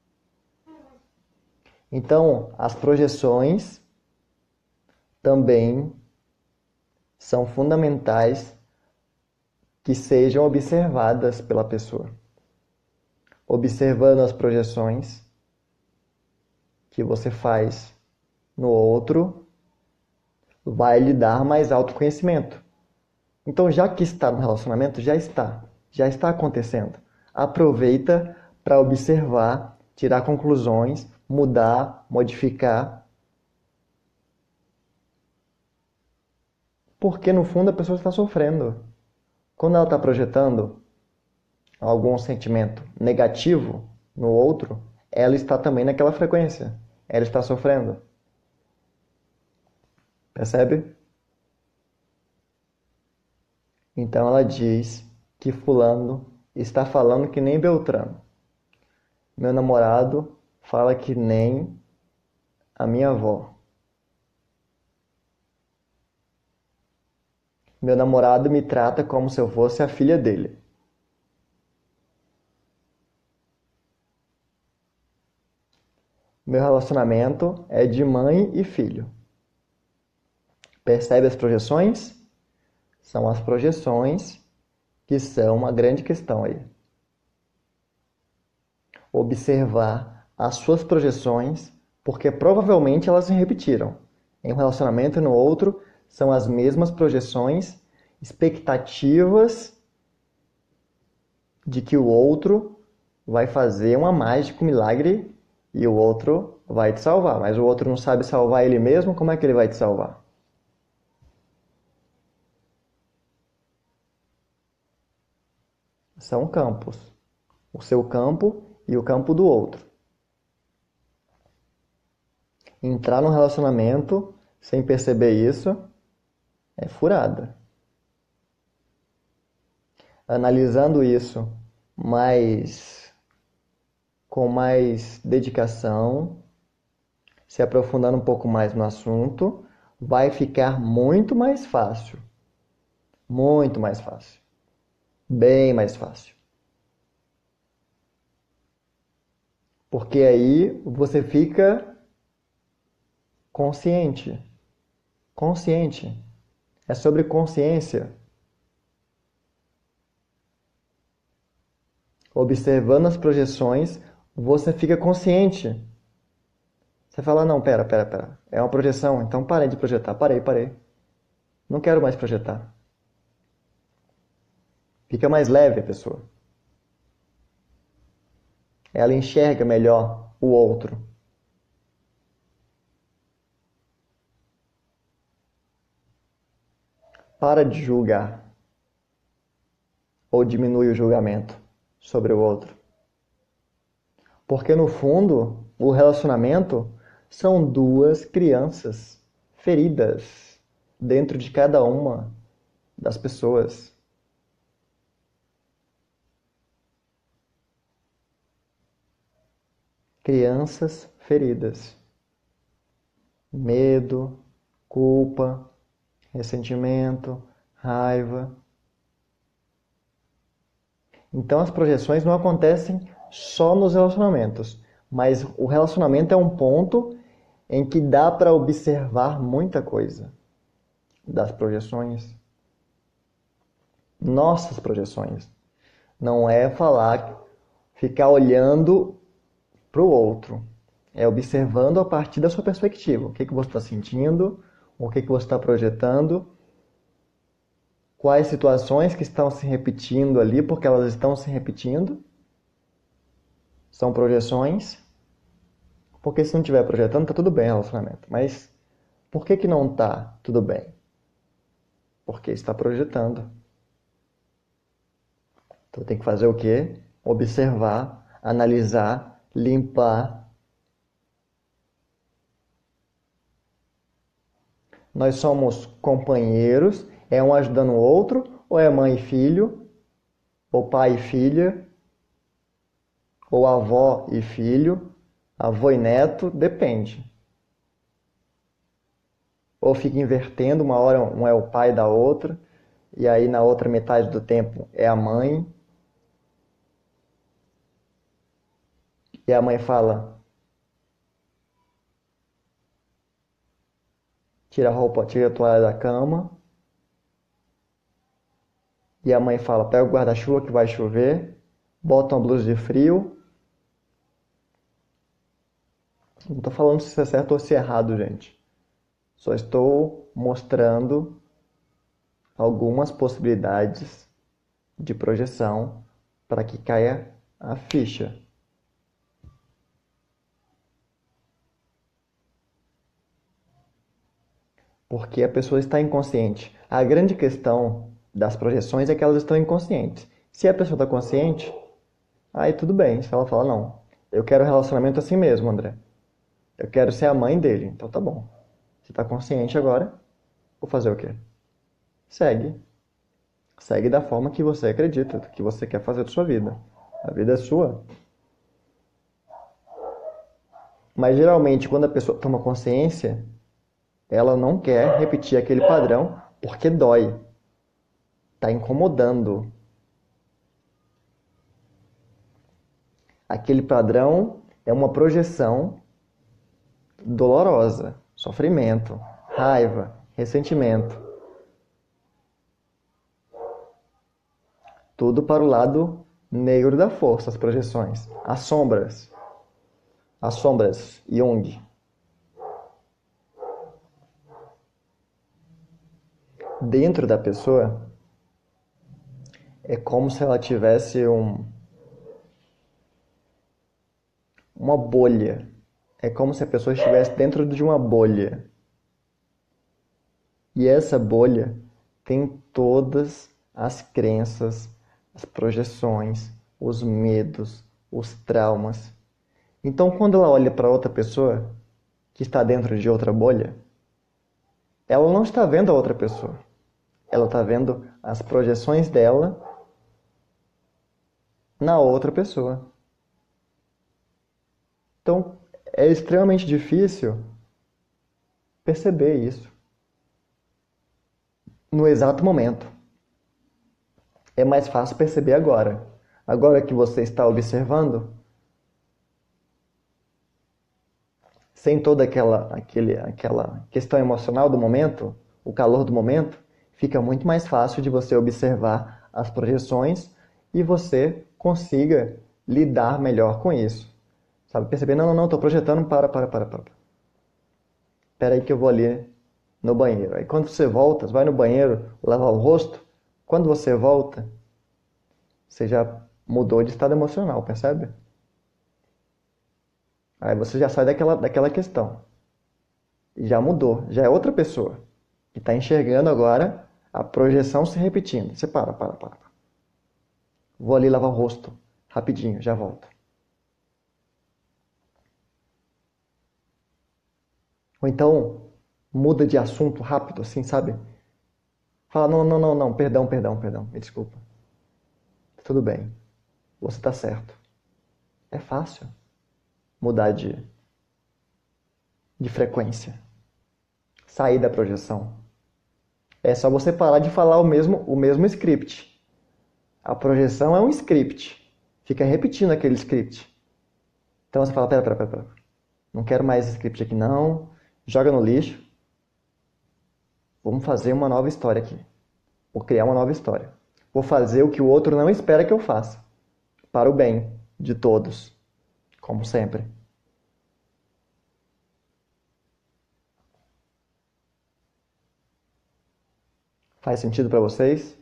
Então, as projeções também são fundamentais que sejam observadas pela pessoa. Observando as projeções que você faz no outro, vai lhe dar mais autoconhecimento. Então, já que está no relacionamento, já está. Já está acontecendo. Aproveita para observar, tirar conclusões, mudar, modificar. Porque, no fundo, a pessoa está sofrendo. Quando ela está projetando algum sentimento negativo no outro, ela está também naquela frequência. Ela está sofrendo. Percebe? Então ela diz que fulano está falando que nem Beltrano. Meu namorado fala que nem a minha avó. Meu namorado me trata como se eu fosse a filha dele. Meu relacionamento é de mãe e filho. Percebe as projeções? São as projeções que são uma grande questão aí. Observar as suas projeções, porque provavelmente elas se repetiram. Em um relacionamento e no outro, são as mesmas projeções, expectativas de que o outro vai fazer uma mágica, um milagre, e o outro vai te salvar. Mas o outro não sabe salvar ele mesmo, como é que ele vai te salvar? São campos. O seu campo e o campo do outro. Entrar num relacionamento sem perceber isso é furada. Analisando isso mais com mais dedicação, se aprofundando um pouco mais no assunto, vai ficar muito mais fácil. Muito mais fácil. Bem mais fácil. Porque aí você fica consciente. Consciente. É sobre consciência. Observando as projeções, você fica consciente. Você fala, não, pera, pera, pera. É uma projeção, então parei de projetar. Parei, parei. Não quero mais projetar. Fica mais leve a pessoa. Ela enxerga melhor o outro. Para de julgar. Ou diminui o julgamento sobre o outro. Porque no fundo, o relacionamento são duas crianças feridas dentro de cada uma das pessoas. Crianças feridas. Medo, culpa, ressentimento, raiva. Então as projeções não acontecem só nos relacionamentos, mas o relacionamento é um ponto em que dá para observar muita coisa das projeções. Nossas projeções. Não é falar, ficar olhando para o outro. É observando a partir da sua perspectiva. O que, que você está sentindo, o que, que você está projetando, quais situações que estão se repetindo ali, porque elas estão se repetindo. São projeções. Porque se não estiver projetando, tá tudo bem o relacionamento. Mas por que, que não tá tudo bem? Porque está projetando. Então tem que fazer o quê? Observar, analisar, limpar. Nós somos companheiros, é um ajudando o outro, ou é mãe e filho, ou pai e filha, ou avó e filho, avô e neto, depende. Ou fica invertendo, uma hora um é o pai da outra, e aí na outra metade do tempo é a mãe. E a mãe fala, tira a roupa, tira a toalha da cama. E a mãe fala, pega o guarda-chuva que vai chover, bota uma blusa de frio. Não estou falando se isso é certo ou se é errado, gente. Só estou mostrando algumas possibilidades de projeção para que caia a ficha. Porque a pessoa está inconsciente. A grande questão das projeções é que elas estão inconscientes. Se a pessoa está consciente, aí tudo bem. Se ela fala, não, eu quero um relacionamento assim mesmo, André. Eu quero ser a mãe dele. Então tá bom. Você está consciente agora, vou fazer o quê? Segue. Segue da forma que você acredita, que você quer fazer da sua vida. A vida é sua. Mas geralmente, quando a pessoa toma consciência, ela não quer repetir aquele padrão porque dói. Está incomodando. Aquele padrão é uma projeção dolorosa, sofrimento, raiva, ressentimento. Tudo para o lado negro da força, as projeções, as sombras. As sombras, Jung. Dentro da pessoa, é como se ela tivesse um, uma bolha. É como se a pessoa estivesse dentro de uma bolha. E essa bolha tem todas as crenças, as projeções, os medos, os traumas. Então, quando ela olha para outra pessoa que está dentro de outra bolha, ela não está vendo a outra pessoa. Ela está vendo as projeções dela na outra pessoa. Então, é extremamente difícil perceber isso no exato momento. É mais fácil perceber agora. Agora que você está observando, sem toda aquela, aquele, aquela questão emocional do momento, o calor do momento, fica muito mais fácil de você observar as projeções e você consiga lidar melhor com isso. Sabe, perceber, não, não, não, estou projetando, para, para, para, para. Espera aí que eu vou ali no banheiro. Aí quando você volta, você vai no banheiro lavar o rosto, quando você volta, você já mudou de estado emocional, percebe? Aí você já sai daquela, daquela questão. Já mudou, já é outra pessoa. E está enxergando agora a projeção se repetindo. Você para, para, para. Vou ali lavar o rosto, rapidinho, já volto. Ou então, muda de assunto rápido, assim, sabe? Fala, não, não, não, não, perdão, perdão, perdão, me desculpa. Tudo bem, você está certo. É fácil mudar de, de frequência. Sair da projeção. É só você parar de falar o mesmo, o mesmo script. A projeção é um script. Fica repetindo aquele script. Então você fala, pera, pera, pera, pera. Não quero mais esse script aqui não. Joga no lixo. Vamos fazer uma nova história aqui. Vou criar uma nova história. Vou fazer o que o outro não espera que eu faça. Para o bem de todos. Como sempre. Faz sentido para vocês?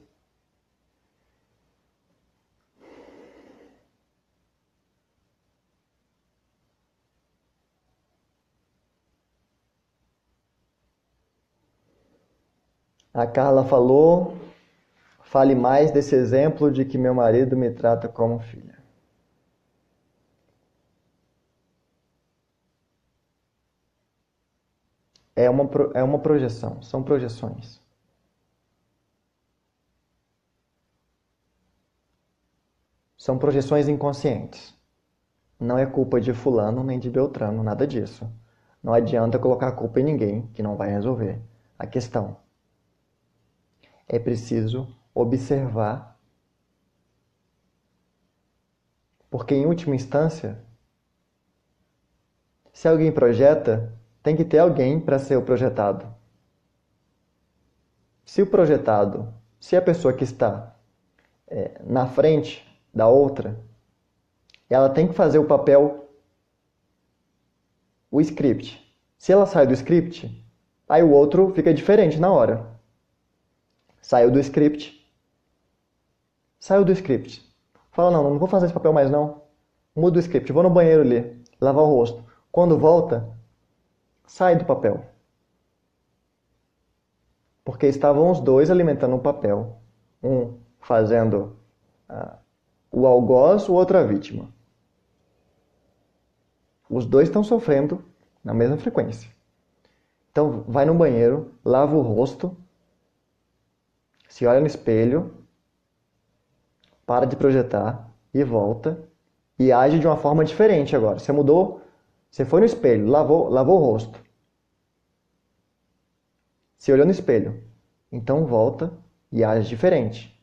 A Carla falou, fale mais desse exemplo de que meu marido me trata como filha. É uma, é uma projeção, são projeções. São projeções inconscientes. Não é culpa de fulano nem de Beltrano, nada disso. Não adianta colocar a culpa em ninguém, que não vai resolver a questão. É preciso observar, porque em última instância, se alguém projeta, tem que ter alguém para ser o projetado. Se o projetado, se a pessoa que está é, na frente da outra, ela tem que fazer o papel, o script. Se ela sai do script, aí o outro fica diferente na hora. Saiu do script. Saiu do script. Fala, não, não vou fazer esse papel mais não. Muda o script, vou no banheiro ler, lavar o rosto. Quando volta, sai do papel. Porque estavam os dois alimentando o papel. Um fazendo uh, o algoz, o outro a vítima. Os dois estão sofrendo na mesma frequência. Então, vai no banheiro, lava o rosto, se olha no espelho, para de projetar e volta e age de uma forma diferente agora. Você mudou, você foi no espelho, lavou, lavou o rosto. Se olhou no espelho. Então volta e age diferente.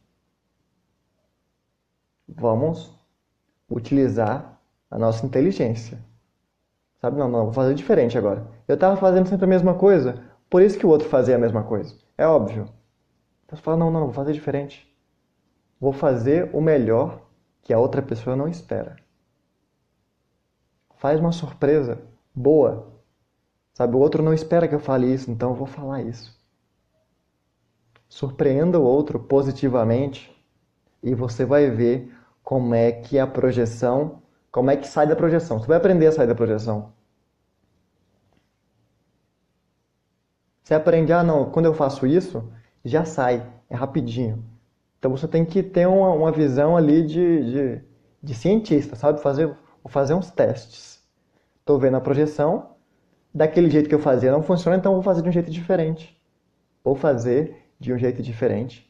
Vamos utilizar a nossa inteligência. Sabe? Não, não, vou fazer diferente agora. Eu estava fazendo sempre a mesma coisa. Por isso que o outro fazia a mesma coisa. É óbvio. Então você fala, não, não, vou fazer diferente. Vou fazer o melhor que a outra pessoa não espera. Faz uma surpresa boa. Sabe, o outro não espera que eu fale isso, então eu vou falar isso. Surpreenda o outro positivamente e você vai ver como é que a projeção, como é que sai da projeção. Você vai aprender a sair da projeção. Você aprende, ah não, quando eu faço isso, já sai, é rapidinho. Então você tem que ter uma, uma visão ali de, de, de cientista, sabe? Fazer, vou fazer uns testes. Estou vendo a projeção, daquele jeito que eu fazia não funciona, então vou fazer de um jeito diferente. Vou fazer de um jeito diferente.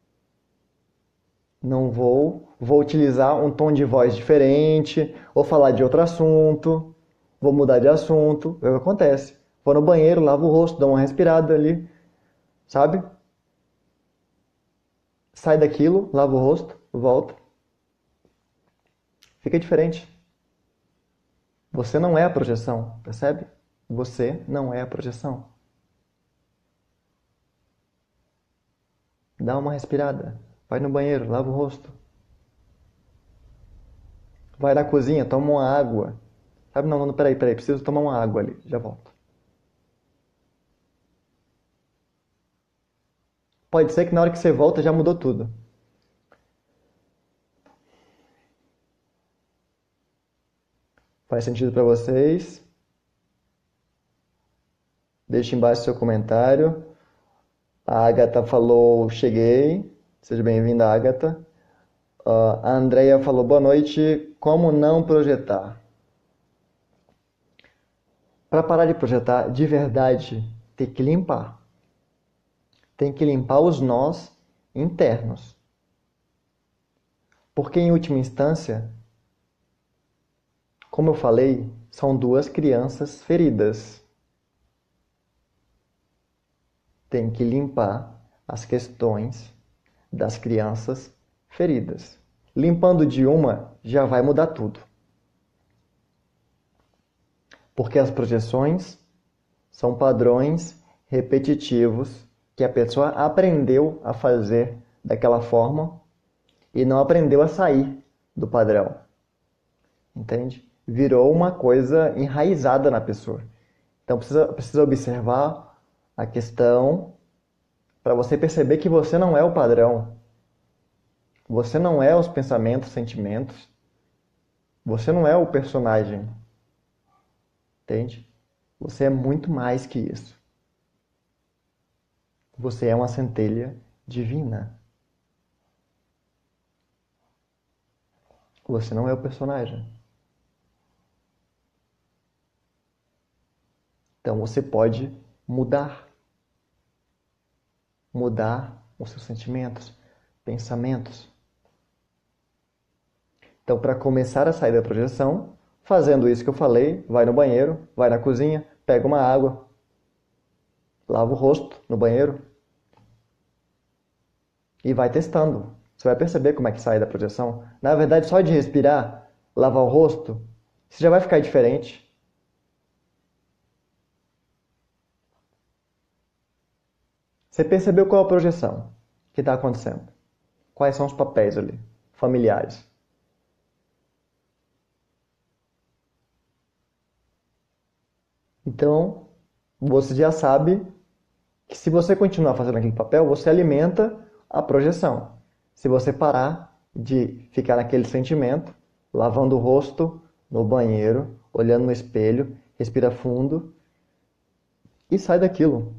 Não vou, vou utilizar um tom de voz diferente, ou falar de outro assunto, vou mudar de assunto, é o que acontece. Vou no banheiro, lavo o rosto, dou uma respirada ali, sabe? Sai daquilo, lava o rosto, volta. Fica diferente. Você não é a projeção, percebe? Você não é a projeção. Dá uma respirada. Vai no banheiro, lava o rosto. Vai na cozinha, toma uma água. Sabe, não, não, peraí, peraí, preciso tomar uma água ali, já volto. Pode ser que na hora que você volta já mudou tudo. Faz sentido para vocês? Deixe embaixo seu comentário. A Agatha falou, cheguei. Seja bem-vinda, Agatha. Uh, a Andrea falou, boa noite. Como não projetar? Para parar de projetar, de verdade, tem que limpar. Tem que limpar os nós internos. Porque, em última instância, como eu falei, são duas crianças feridas. Tem que limpar as questões das crianças feridas. Limpando de uma, já vai mudar tudo. Porque as projeções são padrões repetitivos que a pessoa aprendeu a fazer daquela forma e não aprendeu a sair do padrão. Entende? Virou uma coisa enraizada na pessoa. Então precisa, precisa observar a questão para você perceber que você não é o padrão. Você não é os pensamentos, sentimentos. Você não é o personagem. Entende? Você é muito mais que isso. Você é uma centelha divina. Você não é o personagem. Então você pode mudar. Mudar os seus sentimentos, pensamentos. Então, para começar a sair da projeção, fazendo isso que eu falei, vai no banheiro, vai na cozinha, pega uma água, lava o rosto no banheiro e vai testando. Você vai perceber como é que sai da projeção. Na verdade, só de respirar, lavar o rosto, você já vai ficar diferente. Você percebeu qual é a projeção que está acontecendo? Quais são os papéis ali, familiares? Então, você já sabe que se você continuar fazendo aquele papel, você alimenta a projeção. Se você parar de ficar naquele sentimento, lavando o rosto no banheiro, olhando no espelho, respira fundo e sai daquilo.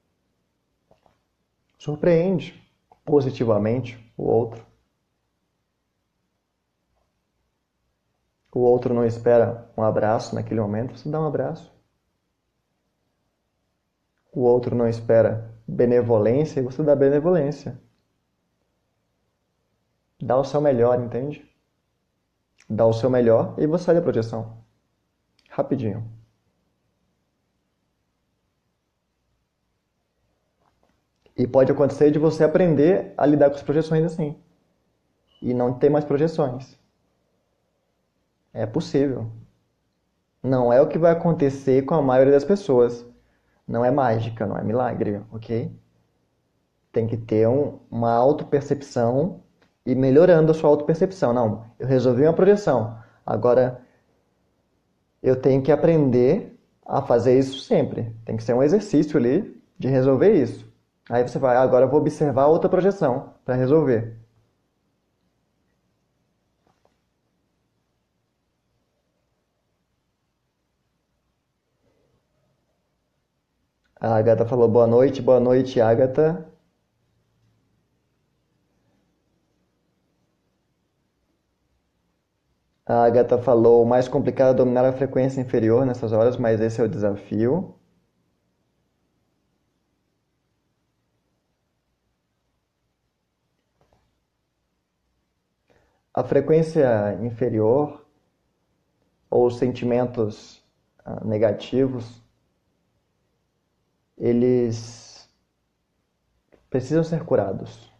Surpreende positivamente o outro. O outro não espera um abraço naquele momento, você dá um abraço. O outro não espera benevolência e você dá benevolência. Dá o seu melhor, entende? Dá o seu melhor e você sai da projeção. Rapidinho. E pode acontecer de você aprender a lidar com as projeções assim. E não ter mais projeções. É possível. Não é o que vai acontecer com a maioria das pessoas. Não é mágica, não é milagre, ok? Tem que ter um, uma autopercepção e melhorando a sua autopercepção. Não, eu resolvi uma projeção. Agora eu tenho que aprender a fazer isso sempre. Tem que ser um exercício ali de resolver isso. Aí você vai, agora eu vou observar outra projeção para resolver. A Agatha falou boa noite, boa noite, Agatha. A Agatha falou, o mais complicado é dominar a frequência inferior nessas horas, mas esse é o desafio. A frequência inferior ou os sentimentos ah, negativos, eles precisam ser curados.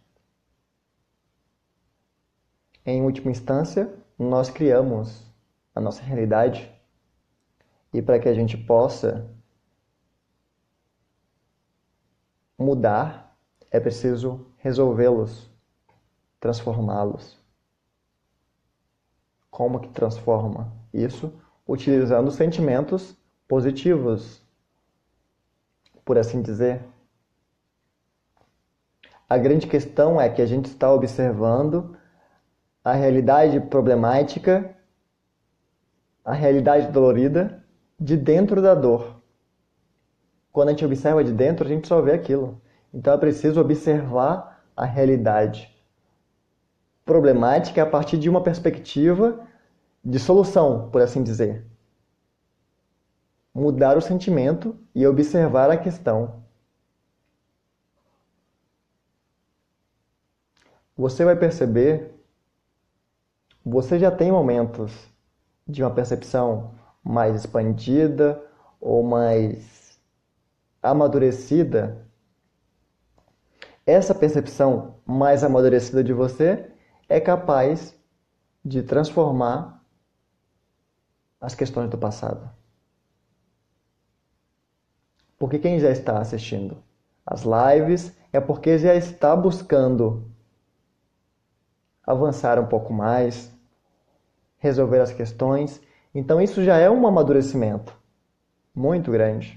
Em última instância, nós criamos a nossa realidade e para que a gente possa mudar, é preciso resolvê-los, transformá-los. Como que transforma isso? Utilizando sentimentos positivos, por assim dizer. A grande questão é que a gente está observando a realidade problemática, a realidade dolorida, de dentro da dor. Quando a gente observa de dentro, a gente só vê aquilo. Então é preciso observar a realidade problemática a partir de uma perspectiva de solução, por assim dizer. Mudar o sentimento e observar a questão. Você vai perceber, você já tem momentos de uma percepção mais expandida ou mais amadurecida. Essa percepção mais amadurecida de você é capaz de transformar as questões do passado. Porque quem já está assistindo as lives é porque já está buscando avançar um pouco mais, resolver as questões. Então isso já é um amadurecimento muito grande.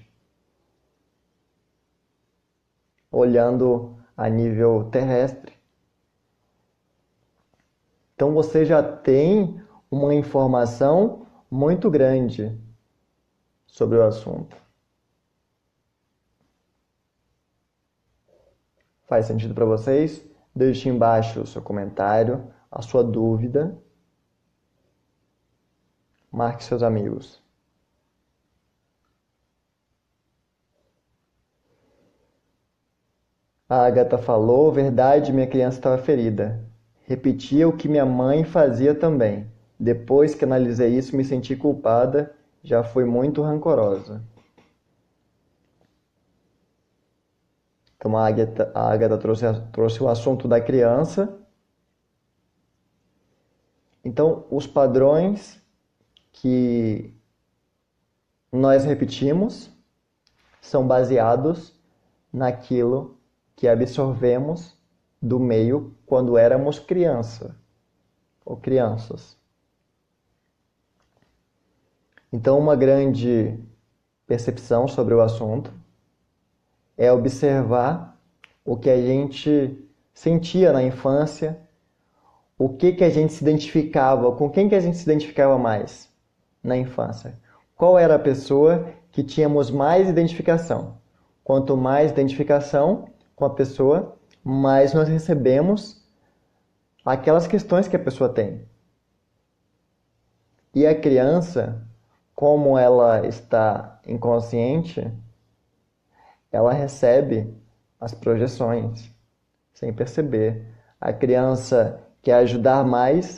Olhando a nível terrestre. Então você já tem uma informação muito grande sobre o assunto. Faz sentido para vocês? Deixe embaixo o seu comentário, a sua dúvida. Marque seus amigos. A Agatha falou, verdade, minha criança estava ferida. Repetia o que minha mãe fazia também. Depois que analisei isso, me senti culpada, já fui muito rancorosa. Então a Agatha, a Agatha trouxe, trouxe o assunto da criança. Então, os padrões que nós repetimos são baseados naquilo que absorvemos do meio quando éramos criança ou crianças. Então, uma grande percepção sobre o assunto é observar o que a gente sentia na infância, o que que a gente se identificava, com quem que a gente se identificava mais na infância. Qual era a pessoa que tínhamos mais identificação? Quanto mais identificação com a pessoa, mais nós recebemos aquelas questões que a pessoa tem. E a criança, como ela está inconsciente, ela recebe as projeções sem perceber. A criança quer ajudar mais,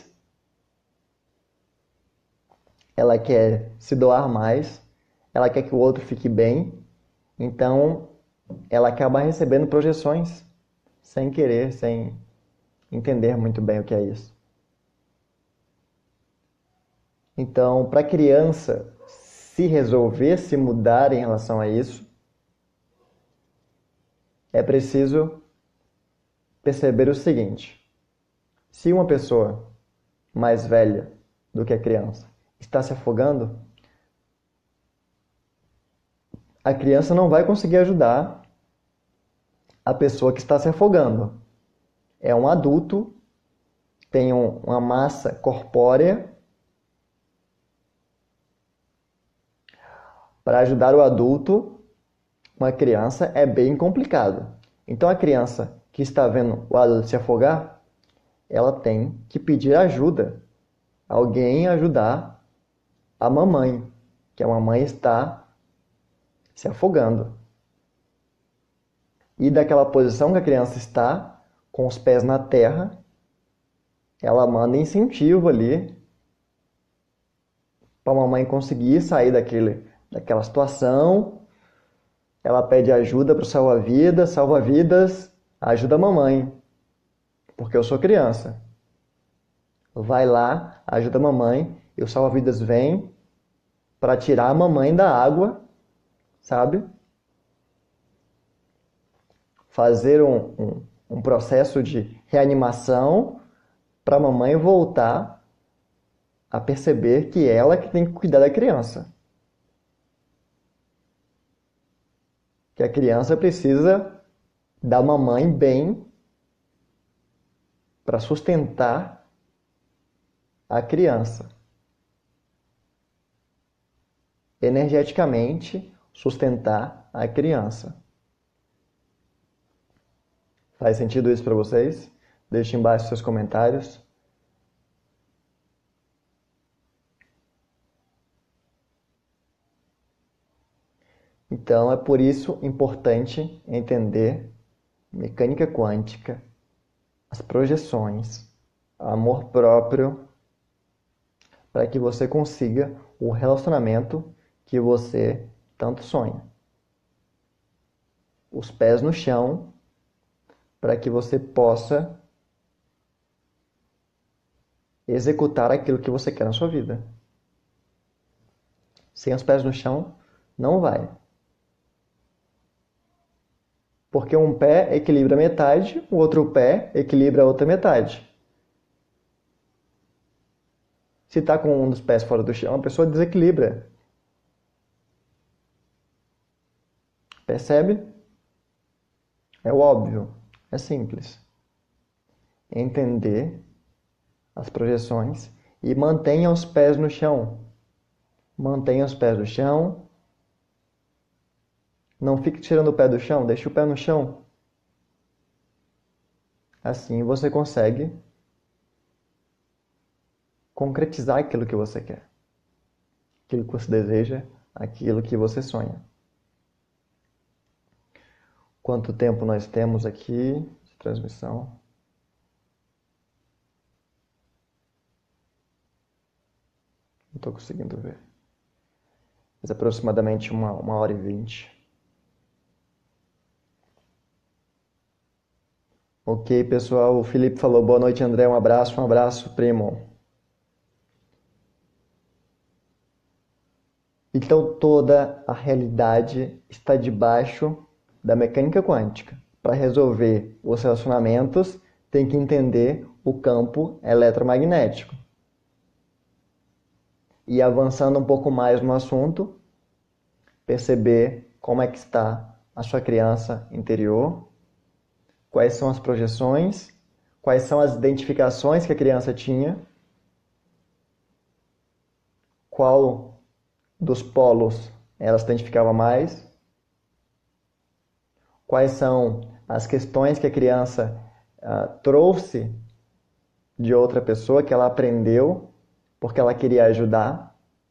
ela quer se doar mais, ela quer que o outro fique bem, então ela acaba recebendo projeções sem querer, sem entender muito bem o que é isso. Então, para a criança se resolver, se mudar em relação a isso, é preciso perceber o seguinte: se uma pessoa mais velha do que a criança está se afogando, a criança não vai conseguir ajudar a pessoa que está se afogando. É um adulto, tem um, uma massa corpórea. Para ajudar o adulto, uma criança é bem complicado. Então a criança que está vendo o adulto se afogar, ela tem que pedir ajuda. Alguém ajudar a mamãe, que a mamãe está se afogando. E daquela posição que a criança está, com os pés na terra, ela manda incentivo ali para a mamãe conseguir sair daquele, daquela situação. Ela pede ajuda para o salva-vidas, salva-vidas, ajuda a mamãe, porque eu sou criança. Vai lá, ajuda a mamãe, e o salva-vidas vem para tirar a mamãe da água, sabe? Fazer um, um, um processo de reanimação para a mamãe voltar a perceber que ela que tem que cuidar da criança. Que a criança precisa da mamãe bem para sustentar a criança. Energeticamente sustentar a criança. Faz sentido isso para vocês? Deixe embaixo seus comentários. Então é por isso importante entender mecânica quântica, as projeções, amor próprio, para que você consiga o relacionamento que você tanto sonha. Os pés no chão, para que você possa executar aquilo que você quer na sua vida. Sem os pés no chão, não vai. Porque um pé equilibra metade, o outro pé equilibra a outra metade. Se está com um dos pés fora do chão, a pessoa desequilibra. Percebe? É óbvio, é simples. Entender as projeções e mantenha os pés no chão. Mantenha os pés no chão. Não fique tirando o pé do chão, deixe o pé no chão. Assim você consegue concretizar aquilo que você quer. Aquilo que você deseja, aquilo que você sonha. Quanto tempo nós temos aqui de transmissão? Não estou conseguindo ver. Mas aproximadamente uma, uma hora e vinte. Ok, pessoal. O Felipe falou boa noite, André. Um abraço, um abraço, primo. Então toda a realidade está debaixo da mecânica quântica. Para resolver os relacionamentos, tem que entender o campo eletromagnético. E avançando um pouco mais no assunto, perceber como é que está a sua criança interior, quais são as projeções, quais são as identificações que a criança tinha, qual dos polos ela se identificava mais, quais são as questões que a criança uh, trouxe de outra pessoa, que ela aprendeu porque ela queria ajudar.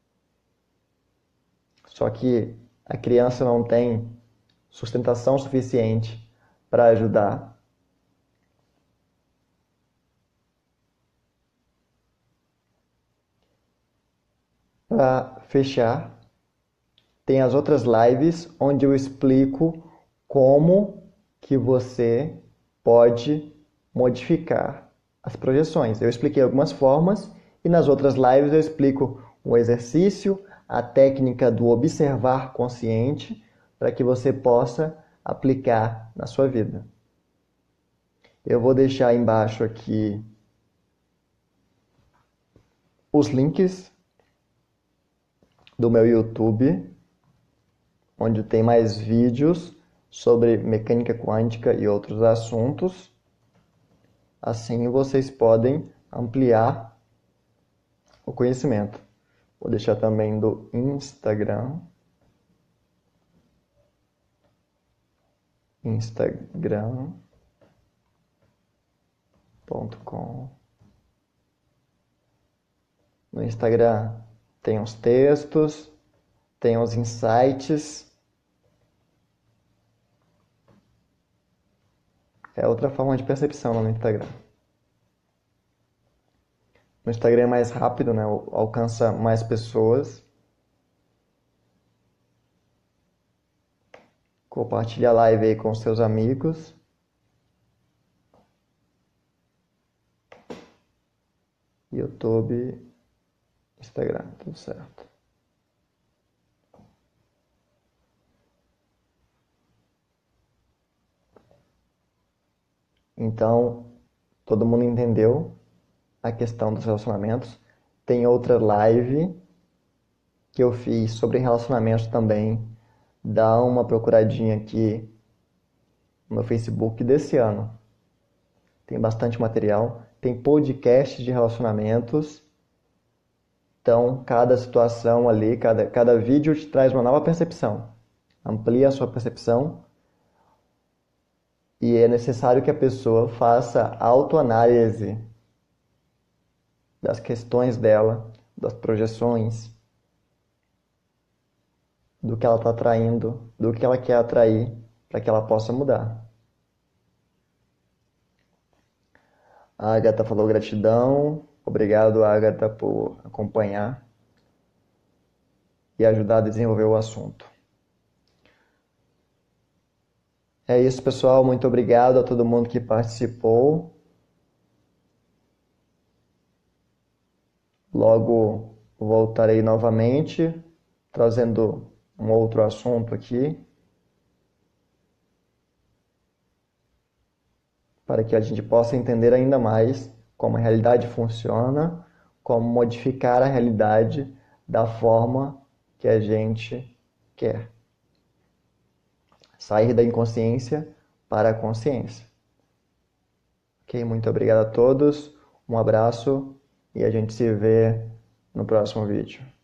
Só que a criança não tem sustentação suficiente para ajudar. Para fechar, tem as outras lives onde eu explico como que você pode modificar as projeções. Eu expliquei algumas formas e nas outras lives eu explico um exercício, a técnica do observar consciente, para que você possa aplicar na sua vida. Eu vou deixar embaixo aqui os links do meu YouTube, onde tem mais vídeos sobre mecânica quântica e outros assuntos. Assim vocês podem ampliar o conhecimento. Vou deixar também do Instagram. Instagram ponto com. No Instagram tem os textos, tem os insights. É outra forma de percepção no Instagram. No Instagram é mais rápido, né? Alcança mais pessoas. Compartilha a live aí com seus amigos. YouTube, Instagram, tudo certo. Então, todo mundo entendeu a questão dos relacionamentos. Tem outra live que eu fiz sobre relacionamentos também. Dá uma procuradinha aqui no meu Facebook desse ano. Tem bastante material. Tem podcast de relacionamentos. Então, cada situação ali, cada, cada vídeo te traz uma nova percepção. Amplia a sua percepção. E é necessário que a pessoa faça autoanálise das questões dela, das projeções, do que ela está atraindo, do que ela quer atrair, para que ela possa mudar. A Agatha falou gratidão. Obrigado, Agatha, por acompanhar e ajudar a desenvolver o assunto. É isso, pessoal. Muito obrigado a todo mundo que participou. Logo voltarei novamente, trazendo um outro assunto aqui, para que a gente possa entender ainda mais como a realidade funciona, como modificar a realidade da forma que a gente quer. Sair da inconsciência para a consciência. Ok? Muito obrigado a todos, um abraço e a gente se vê no próximo vídeo.